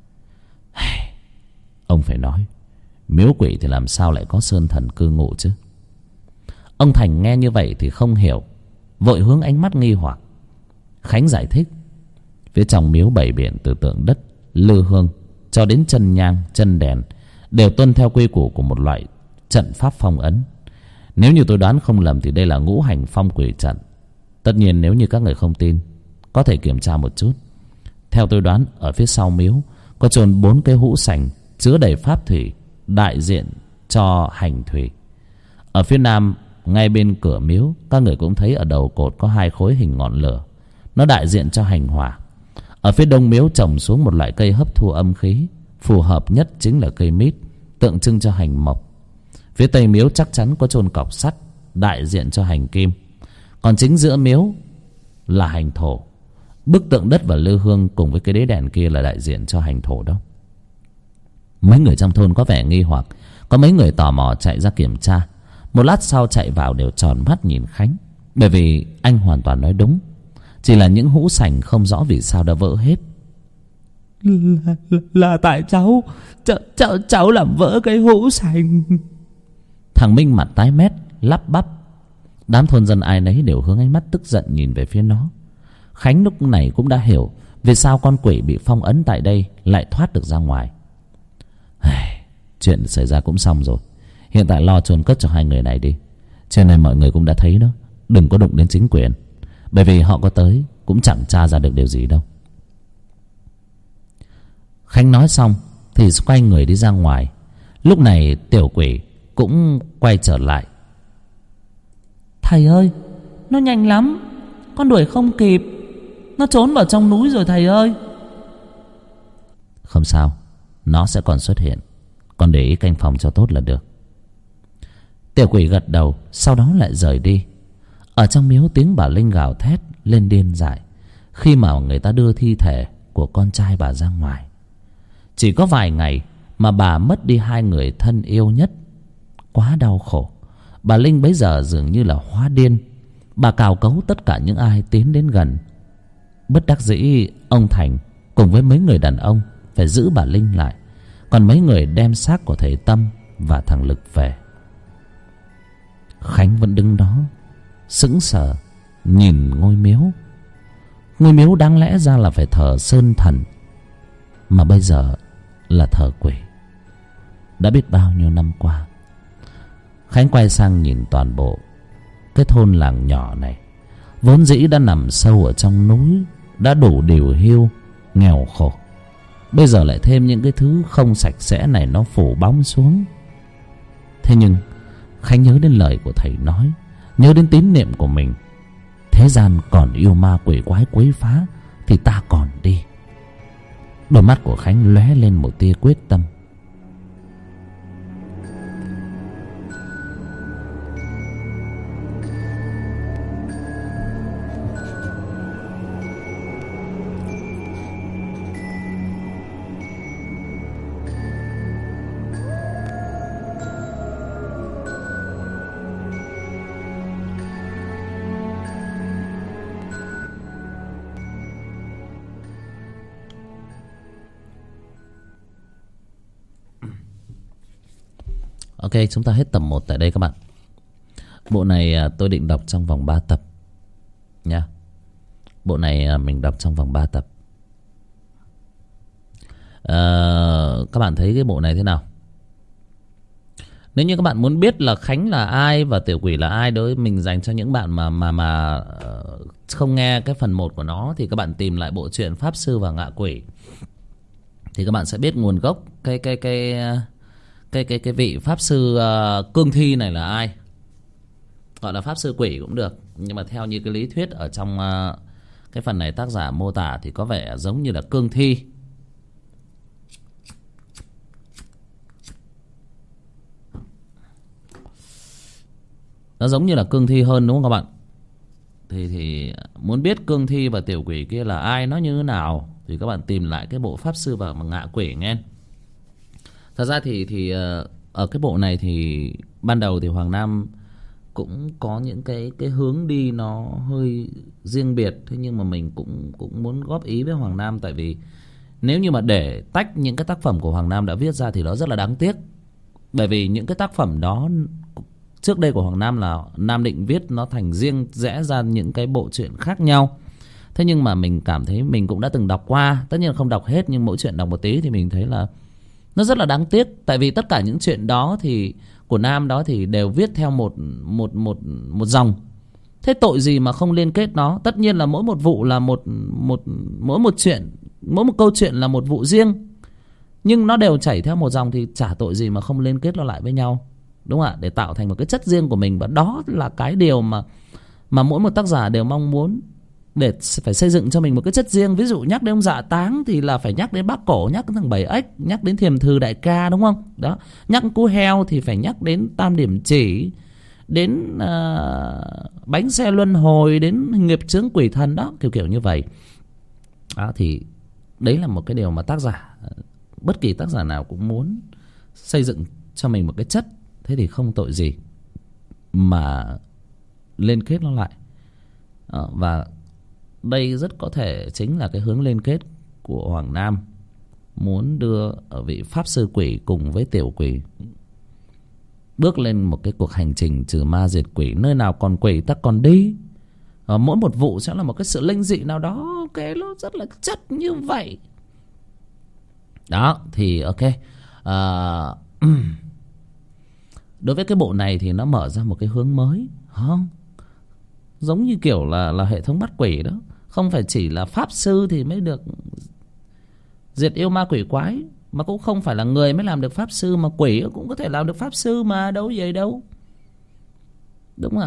"Ông phải nói, miếu quỷ thì làm sao lại có Sơn Thần cư ngụ chứ?" Ông Thành nghe như vậy thì không hiểu, vội hướng ánh mắt nghi hoặc. Khánh giải thích: "Phía trong miếu bày biện từ tượng đất, lư hương cho đến chân nhang, chân đèn đều tuân theo quy củ của một loại trận pháp phong ấn. Nếu như tôi đoán không lầm thì đây là ngũ hành phong quỷ trận. Tất nhiên nếu như các người không tin, có thể kiểm tra một chút. Theo tôi đoán, ở phía sau miếu có chôn bốn cái hũ sành chứa đầy pháp thủy, đại diện cho hành thủy. Ở phía nam, ngay bên cửa miếu, các người cũng thấy ở đầu cột có hai khối hình ngọn lửa, nó đại diện cho hành hỏa. Ở phía đông miếu trồng xuống một loại cây hấp thu âm khí, phù hợp nhất chính là cây mít, tượng trưng cho hành mộc. Phía tây miếu chắc chắn có chôn cọc sắt, đại diện cho hành kim. Còn chính giữa miếu là hành thổ. Bức tượng đất và lư hương cùng với cái đế đèn kia là đại diện cho hành thổ đó." Mấy người trong thôn có vẻ nghi hoặc, có mấy người tò mò chạy ra kiểm tra. Một lát sau chạy vào đều tròn mắt nhìn Khánh, bởi vì anh hoàn toàn nói đúng. Chỉ là những hũ sành không rõ vì sao đã vỡ hết. Là, là, là tại cháu, cháu, cháu, cháu làm vỡ cái hũ sành. Thằng Minh mặt tái mét, lắp bắp. Đám thôn dân ai nấy đều hướng ánh mắt tức giận nhìn về phía nó. Khánh lúc này cũng đã hiểu vì sao con quỷ bị phong ấn tại đây lại thoát được ra ngoài. Chuyện xảy ra cũng xong rồi, hiện tại lo chôn cất cho hai người này đi. Trên này mọi người cũng đã thấy đó, đừng có đụng đến chính quyền, bởi vì họ có tới cũng chẳng tra ra được điều gì đâu. Khánh nói xong thì quay người đi ra ngoài. Lúc này tiểu quỷ cũng quay trở lại. "Thầy ơi, nó nhanh lắm, con đuổi không kịp. Nó trốn vào trong núi rồi thầy ơi." "Không sao, nó sẽ còn xuất hiện. Con để ý canh phòng cho tốt là được." Tiểu quỷ gật đầu, sau đó lại rời đi. Ở trong miếu tiếng bà Linh gào thét lên điên dại khi mà người ta đưa thi thể của con trai bà ra ngoài. Chỉ có vài ngày mà bà mất đi hai người thân yêu nhất, quá đau khổ. Bà Linh bấy giờ dường như là hóa điên. Bà cào cấu tất cả những ai tiến đến gần. Bất đắc dĩ, ông Thành cùng với mấy người đàn ông phải giữ bà Linh lại, còn mấy người đem xác của thầy Tâm và thằng Lực về. Khánh vẫn đứng đó sững sờ nhìn ngôi miếu. Ngôi miếu đáng lẽ ra là phải thờ Sơn Thần, mà bây giờ là thờ quỷ. Đã biết bao nhiêu năm qua. Khánh quay sang nhìn toàn bộ cái thôn làng nhỏ này, vốn dĩ đã nằm sâu ở trong núi, đã đủ điều hiu, nghèo khổ. Bây giờ lại thêm những cái thứ không sạch sẽ này nó phủ bóng xuống. Thế nhưng Khánh nhớ đến lời của thầy nói, nhớ đến tín niệm của mình. Thế gian còn yêu ma quỷ quái quấy phá thì ta còn đi. Đôi mắt của Khánh lóe lên một tia quyết tâm. Ok, chúng ta hết tập một tại đây các bạn. Bộ này tôi định đọc trong vòng ba tập nha. Bộ này mình đọc trong vòng ba tập. à, Các bạn thấy cái bộ này thế nào? Nếu như các bạn muốn biết là Khánh là ai và Tiểu Quỷ là ai, đối mình dành cho những bạn mà mà mà không nghe cái phần một của nó, thì các bạn tìm lại bộ truyện Pháp Sư và Ngạ Quỷ, thì các bạn sẽ biết nguồn gốc cái cái cái cái cái cái vị Pháp Sư uh, Cương Thi này là ai. Gọi là Pháp Sư Quỷ cũng được, nhưng mà theo như cái lý thuyết ở trong uh, cái phần này tác giả mô tả thì có vẻ giống như là Cương Thi. Nó giống như là Cương Thi hơn đúng không các bạn? Thì thì muốn biết Cương Thi và Tiểu Quỷ kia là ai, nó như thế nào, thì các bạn tìm lại cái bộ Pháp Sư và Ngạ Quỷ nghe. Thật ra thì thì ở cái bộ này thì ban đầu thì Hoàng Nam cũng có những cái cái hướng đi nó hơi riêng biệt. Thế nhưng mà mình cũng cũng muốn góp ý với Hoàng Nam, tại vì nếu như mà để tách những cái tác phẩm của Hoàng Nam đã viết ra thì nó rất là đáng tiếc. Bởi vì những cái tác phẩm đó trước đây của Hoàng Nam là Nam định viết nó thành riêng rẽ ra những cái bộ truyện khác nhau. Thế nhưng mà mình cảm thấy mình cũng đã từng đọc qua, tất nhiên là không đọc hết, nhưng mỗi chuyện đọc một tí thì mình thấy là nó rất là đáng tiếc. Tại vì tất cả những chuyện đó thì của Nam đó thì đều viết theo một một một một dòng. Thế tội gì mà không liên kết nó? Tất nhiên là mỗi một vụ là một một mỗi một chuyện, mỗi một câu chuyện là một vụ riêng, nhưng nó đều chảy theo một dòng thì chả tội gì mà không liên kết nó lại với nhau, đúng không ạ? Để tạo thành một cái chất riêng của mình. Và đó là cái điều mà mà mỗi một tác giả đều mong muốn, để phải xây dựng cho mình một cái chất riêng. Ví dụ nhắc đến ông Dạ Táng thì là phải nhắc đến Bác Cổ, nhắc đến thằng Bảy Ếch, nhắc đến Thiềm Thừ Đại Ca, đúng không? Đó, nhắc Cú Heo thì phải nhắc đến Tam Điểm Chỉ, đến uh, Bánh Xe Luân Hồi, đến Nghiệp Chướng Quỷ Thần, đó, kiểu kiểu như vậy. Đó, thì đấy là một cái điều mà tác giả, bất kỳ tác giả nào cũng muốn xây dựng cho mình một cái chất. Thế thì không tội gì mà liên kết nó lại. Đó, và đây rất có thể chính là cái hướng liên kết của Hoàng Nam, muốn đưa ở vị Pháp Sư Quỷ cùng với Tiểu Quỷ bước lên một cái cuộc hành trình trừ ma diệt quỷ. Nơi nào còn quỷ ta còn đi. Ở mỗi một vụ sẽ là một cái sự linh dị nào đó, ok, nó rất là chất như vậy. Đó thì ok. à, Đối với cái bộ này thì nó mở ra một cái hướng mới, không? Giống như kiểu là là hệ thống bắt quỷ đó. Không phải chỉ là Pháp Sư thì mới được diệt yêu ma quỷ quái, mà cũng không phải là người mới làm được Pháp Sư, mà quỷ cũng có thể làm được Pháp Sư mà, đâu vậy đâu, đúng không ạ?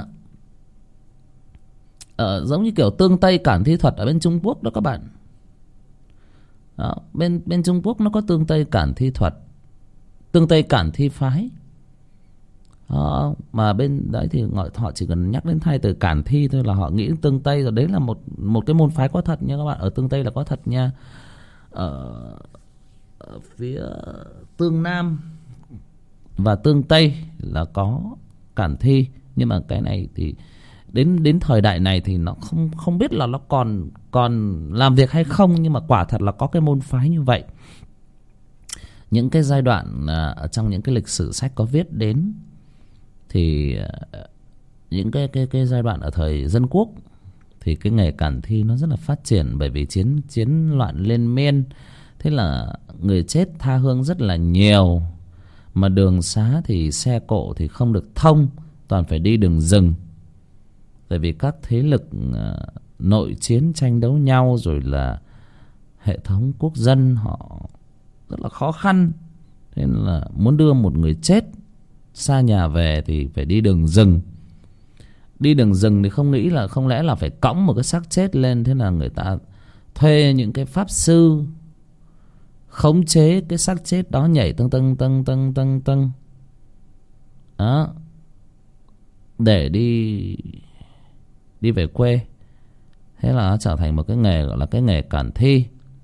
Ờ, giống như kiểu tương Tây Cản Thi thuật ở bên Trung Quốc đó các bạn. Đó, bên bên Trung Quốc nó có tương Tây Cản Thi thuật, tương Tây Cản Thi phái. Đó, mà bên đấy thì họ chỉ cần nhắc đến hai từ Cản Thi thôi là họ nghĩ đến tương Tây rồi. Đấy là một một cái môn phái có thật nha các bạn. Ở tương Tây là có thật nha. Ở, ở phía tương Nam và tương Tây là có Cản Thi. Nhưng mà cái này thì đến đến thời đại này thì nó không không biết là nó còn còn làm việc hay không, nhưng mà quả thật là có cái môn phái như vậy. Những cái giai đoạn ở trong những cái lịch sử sách có viết đến thì những cái cái cái giai đoạn ở thời dân quốc thì cái nghề Cản Thi nó rất là phát triển, bởi vì chiến chiến loạn liên miên. Thế là người chết tha hương rất là nhiều, mà đường xá thì xe cộ thì không được thông, toàn phải đi đường rừng. Tại vì các thế lực uh, nội chiến tranh đấu nhau, rồi là hệ thống quốc dân họ rất là khó khăn. Thế nên là muốn đưa một người chết xa nhà về thì phải đi đường rừng. Đi đường rừng thì không nghĩ là không lẽ là phải cõng một cái xác chết lên. Thế là người ta thuê những cái Pháp Sư khống chế cái xác chết đó nhảy tâng tâng tâng tâng tâng tâng đó, để đi đi về quê. Thế là nó trở thành một cái nghề gọi là cái nghề Cản Thi.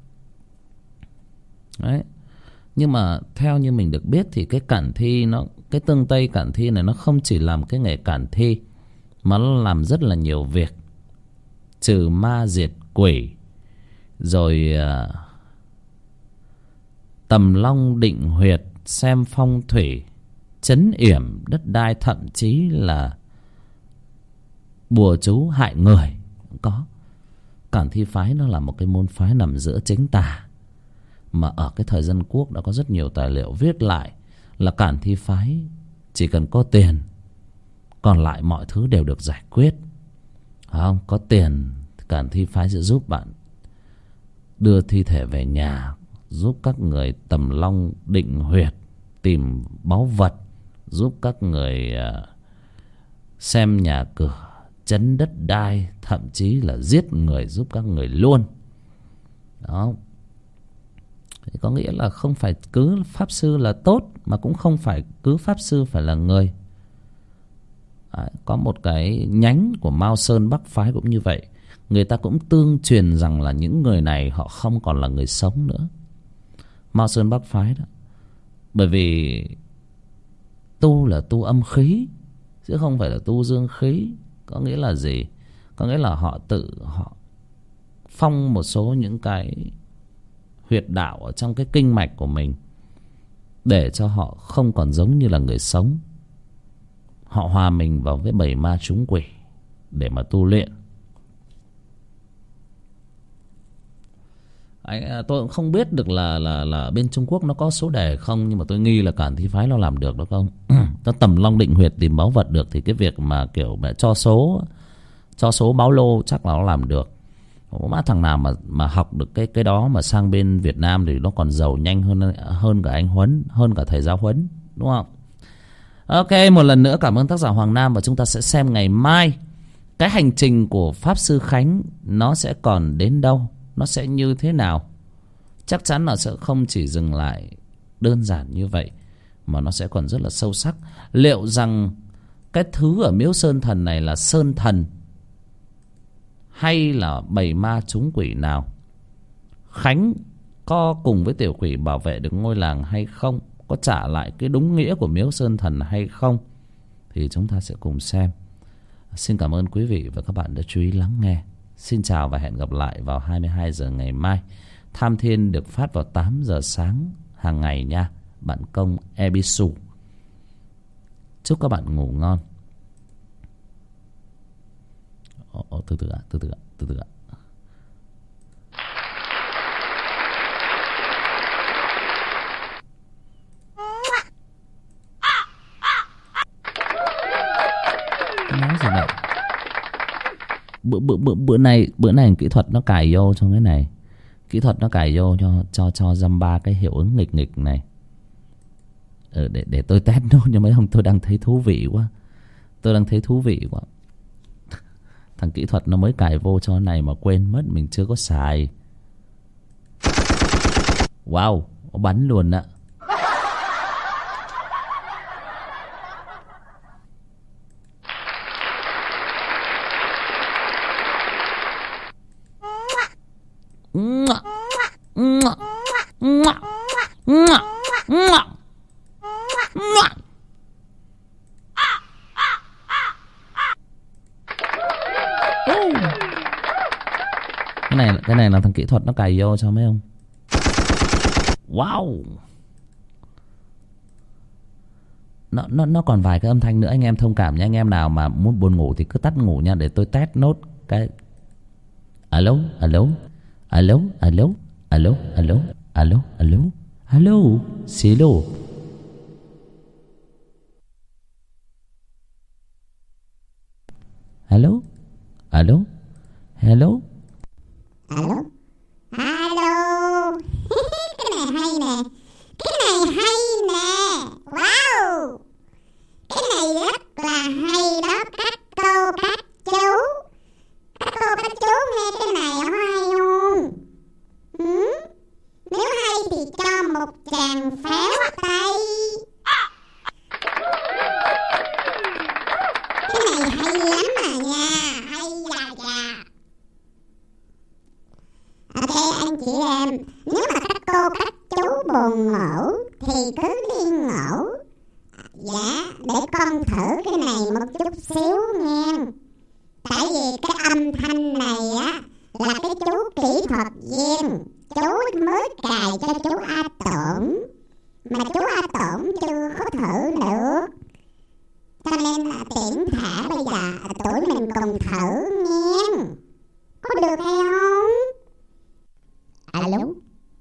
Đấy. Nhưng mà theo như mình được biết thì cái Cản Thi nó, cái tương Tây Cản Thi này nó không chỉ làm cái nghề Cản Thi, mà nó làm rất là nhiều việc. Trừ ma diệt quỷ, rồi uh, tầm long định huyệt, xem phong thủy, trấn yểm đất đai, thậm chí là bùa chú hại người cũng có. Cản Thi phái nó là một cái môn phái nằm giữa chính tà, mà ở cái thời dân quốc đã có rất nhiều tài liệu viết lại là Cản Thi phái chỉ cần có tiền, còn lại mọi thứ đều được giải quyết. Không có tiền, Cản Thi phái sẽ giúp bạn đưa thi thể về nhà, giúp các người tầm long định huyệt, tìm báu vật, giúp các người uh, xem nhà cửa, chấn đất đai, thậm chí là giết người giúp các người luôn. Đó. Thì có nghĩa là không phải cứ pháp sư là tốt, mà cũng không phải cứ pháp sư phải là người. Đấy, có một cái nhánh của Mao Sơn Bắc phái cũng như vậy. Người ta cũng tương truyền rằng là những người này họ không còn là người sống nữa. Mao Sơn Bắc phái đó. Bởi vì tu là tu âm khí, chứ không phải là tu dương khí. Có nghĩa là gì? Có nghĩa là họ tự họ phong một số những cái huyệt đạo ở trong cái kinh mạch của mình, để cho họ không còn giống như là người sống. Họ hòa mình vào với bảy ma chúng quỷ để mà tu luyện. Anh, tôi cũng không biết được là là là bên Trung Quốc nó có số đề không, nhưng mà tôi nghi là Cản Thi phái nó làm được đó không. Nó tầm long định huyệt tìm báu vật được, thì cái việc mà kiểu mà cho số cho số báo lô chắc là nó làm được. Có má thằng nào mà mà học được cái cái đó mà sang bên Việt Nam thì nó còn giàu nhanh hơn hơn cả anh Huấn, hơn cả thầy giáo Huấn, đúng không? Ok, một lần nữa cảm ơn tác giả Hoàng Nam, và chúng ta sẽ xem ngày mai cái hành trình của Pháp Sư Khánh nó sẽ còn đến đâu, nó sẽ như thế nào. Chắc chắn là sẽ không chỉ dừng lại đơn giản như vậy, mà nó sẽ còn rất là sâu sắc. Liệu rằng cái thứ ở miếu Sơn Thần này là Sơn Thần hay là bầy ma chúng quỷ nào? Khánh có cùng với tiểu quỷ bảo vệ được ngôi làng hay không? Có trả lại cái đúng nghĩa của miếu Sơn Thần hay không? Thì chúng ta sẽ cùng xem. Xin cảm ơn quý vị và các bạn đã chú ý lắng nghe. Xin chào và hẹn gặp lại vào hai mươi hai giờ ngày mai. Tham Thiên được phát vào tám giờ sáng hàng ngày nha. Bạn Công Ebisu. Chúc các bạn ngủ ngon. Ồ, ồ, từ từ ạ, từ từ ạ, từ từ ạ. Nói gì vậy? Bữa bữa bữa bữa này bữa này kỹ thuật nó cài vô trong cái này, kỹ thuật nó cài vô cho cho cho dăm ba cái hiệu ứng nghịch nghịch này. Ừ, để để tôi test nốt cho mấy ông, tôi đang thấy thú vị quá, tôi đang thấy thú vị quá. Thằng kỹ thuật nó mới cài vô cho này mà quên mất mình chưa có xài. Wow, nó bắn luôn ạ. Cái này cái này là thằng kỹ thuật nó cài vô cho mấy ông. Wow. Nó nó nó còn vài cái âm thanh nữa, anh em thông cảm nha. Anh em nào mà muốn buồn ngủ thì cứ tắt ngủ nha, để tôi test nốt cái. Alo, alo. Alo, alo. Alo, alo. Alo, alo. Alo, xí lô. Alo. Alo. Hello. Alo. Alo. Cái này hay nè. Cái này hay nè. Wow. Cái này rất là hay đó các cô các chú. Các cô các chú nghe cái này hay không? Ừ? Nếu hay thì cho một tràng pháo tay. Cái này hay lắm à nha. Hay là dạ. Ok anh chị em, nếu mà các cô các chú buồn ngủ thì cứ đi ngủ. Dạ, để con thử cái này một chút xíu nha. Tại vì cái âm thanh này á là cái chú kỹ thuật viên, chú mới cài cho chú A Tổn, mà chú A Tổn chưa có thử được.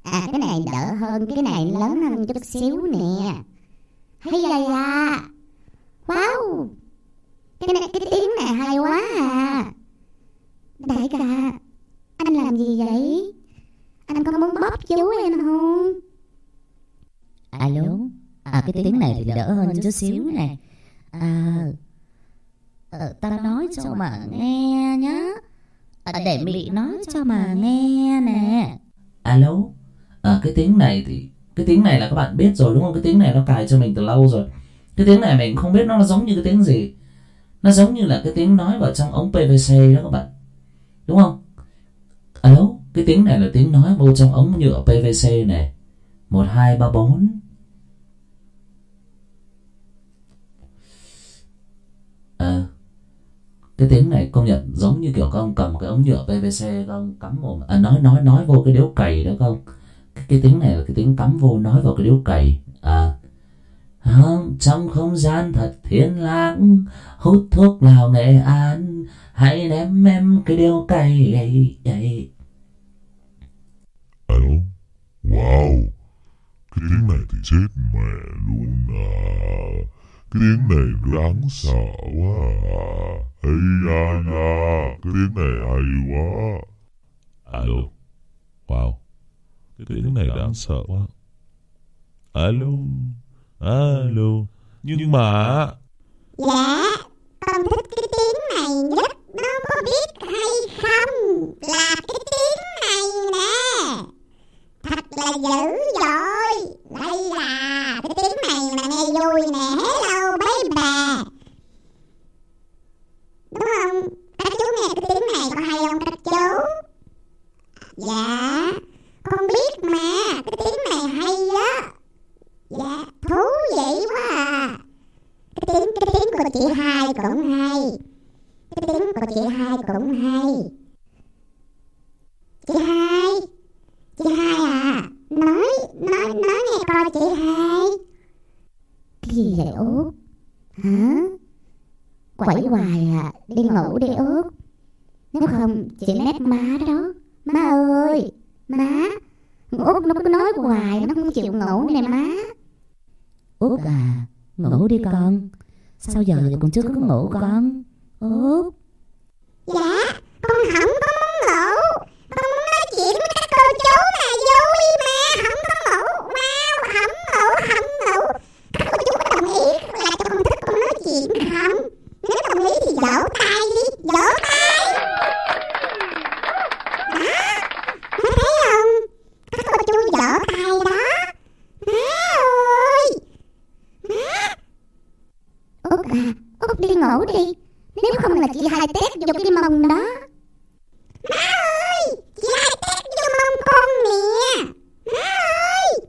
À cái này đỡ hơn, cái này lớn hơn chút xíu nè. Hay da da. Wow, cái, này, cái tiếng này hay quá à. Đại ca, anh làm gì vậy? Anh có muốn bóp chú em không? Alo. À cái tiếng này thì đỡ hơn chút xíu này. À ờ, ta nói cho mà nghe nhá. À, để Mị nói cho mà nghe nè. Alo. À cái tiếng này thì cái tiếng này là các bạn biết rồi đúng không? Cái tiếng này nó cài cho mình từ lâu rồi. Cái tiếng này mình không biết nó giống như cái tiếng gì. Nó giống như là cái tiếng nói vào trong ống pê vê xê đó các bạn. Đúng không? Alo, cái tiếng này là tiếng nói vô trong ống nhựa pê vê xê này. Một, hai, ba, bốn. À, cái tiếng này công nhận giống như kiểu các ông cầm cái ống nhựa pê vê xê các ông cắm vào, à, nói nói nói vô cái điếu cày đó không? Cái, cái tiếng này là cái tiếng cắm vô nói vào cái điếu cày. À, không, trong không gian thật thiên lãng, hút thuốc lào Nghệ An, hãy ném em cái điếu cày ấy, ấy. Alo, wow, cái tiếng này thì chết mẹ luôn à. Cái tiếng này đáng sợ quá à. Ây da da, cái tiếng này hay quá. Alo, wow, cái tiếng này đáng sợ quá. Alo, alo, nhưng mà... Dạ, con thích cái tiếng này nhất. Nó có biết hay không? Là cái tiếng này nè. Thật là dữ dội. Đây là cái tiếng này mà nghe vui nè. Hello baby. Đúng không? Các chú nghe cái tiếng này có hay không các chú? Dạ, con biết mà. Cái tiếng này hay á. Dạ, thú vị quá à. Cái tiếng, cái tiếng của chị hai cũng hay. Cái tiếng của chị hai cũng hay. Chị hai, chị hai à, nói, nói, nói nghe coi chị hai. Cái gì vậy Út? Hả? Quẩy hoài à, đi ngủ đi Út. Nếu không chị nét má đó. Má ơi, má. Út nó cứ nói hoài, nó không chịu ngủ nè má. Út à, ngủ đi con. Sao giờ còn chưa có ngủ con? Út. Dạ, con không có muốn ngủ. Con muốn nói chuyện với các cô chú mà vui mà. Không có ngủ. Wow, không ngủ, không ngủ. Các cô chú có đồng ý là cho con thích con nói chuyện không? Nếu đồng ý thì vỗ tay đi, vỗ tay. Đó, có thấy không? Các cô chú vỗ tay đó. Má ơi. Má. Út à, Út đi ngủ đi. Nếu không là chị hai tét vô cái mông đó. Má ơi, chị hai tét vô mông con nè. Má ơi.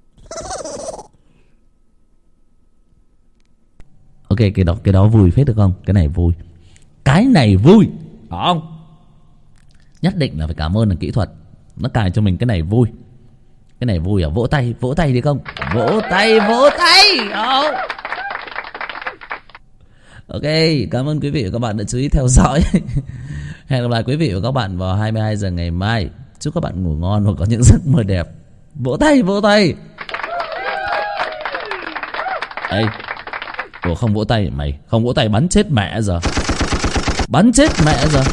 Ok, cái đó cái đó vui phết được không? Cái này vui. Cái này vui, phải không? Nhất định là phải cảm ơn là kỹ thuật. Nó cài cho mình cái này vui. Cái này vui à? Vỗ tay, vỗ tay đi không? Vỗ tay, vỗ tay. Không. Ok, cảm ơn quý vị và các bạn đã chú ý theo dõi. Hẹn gặp lại quý vị và các bạn vào hai mươi hai giờ ngày mai. Chúc các bạn ngủ ngon và có những giấc mơ đẹp. Vỗ tay, vỗ tay. Ê, ủa không vỗ tay mày? Không vỗ tay bắn chết mẹ giờ. Bắn chết mẹ giờ.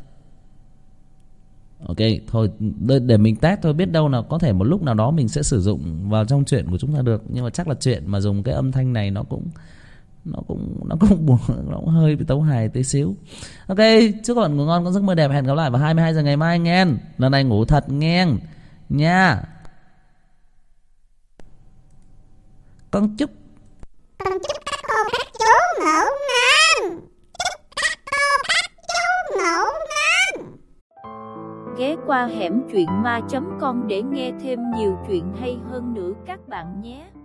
Ok, thôi để mình test thôi. Biết đâu nào có thể một lúc nào đó mình sẽ sử dụng vào trong chuyện của chúng ta được. Nhưng mà chắc là chuyện mà dùng cái âm thanh này nó cũng nó cũng nó cũng buồn, nó cũng hơi bị tấu hài tí xíu. Ok, chúc các bạn ngủ ngon, có giấc mơ đẹp. Hẹn gặp lại vào hai mươi hai giờ ngày mai nghe. Lần này ngủ thật nghe nha. Con chúc Con chúc các cô các chú ngủ ngon. Chúc các cô các chú ngủ ngon. Ghé qua hẻm truyện ma chấm com để nghe thêm nhiều chuyện hay hơn nữa các bạn nhé.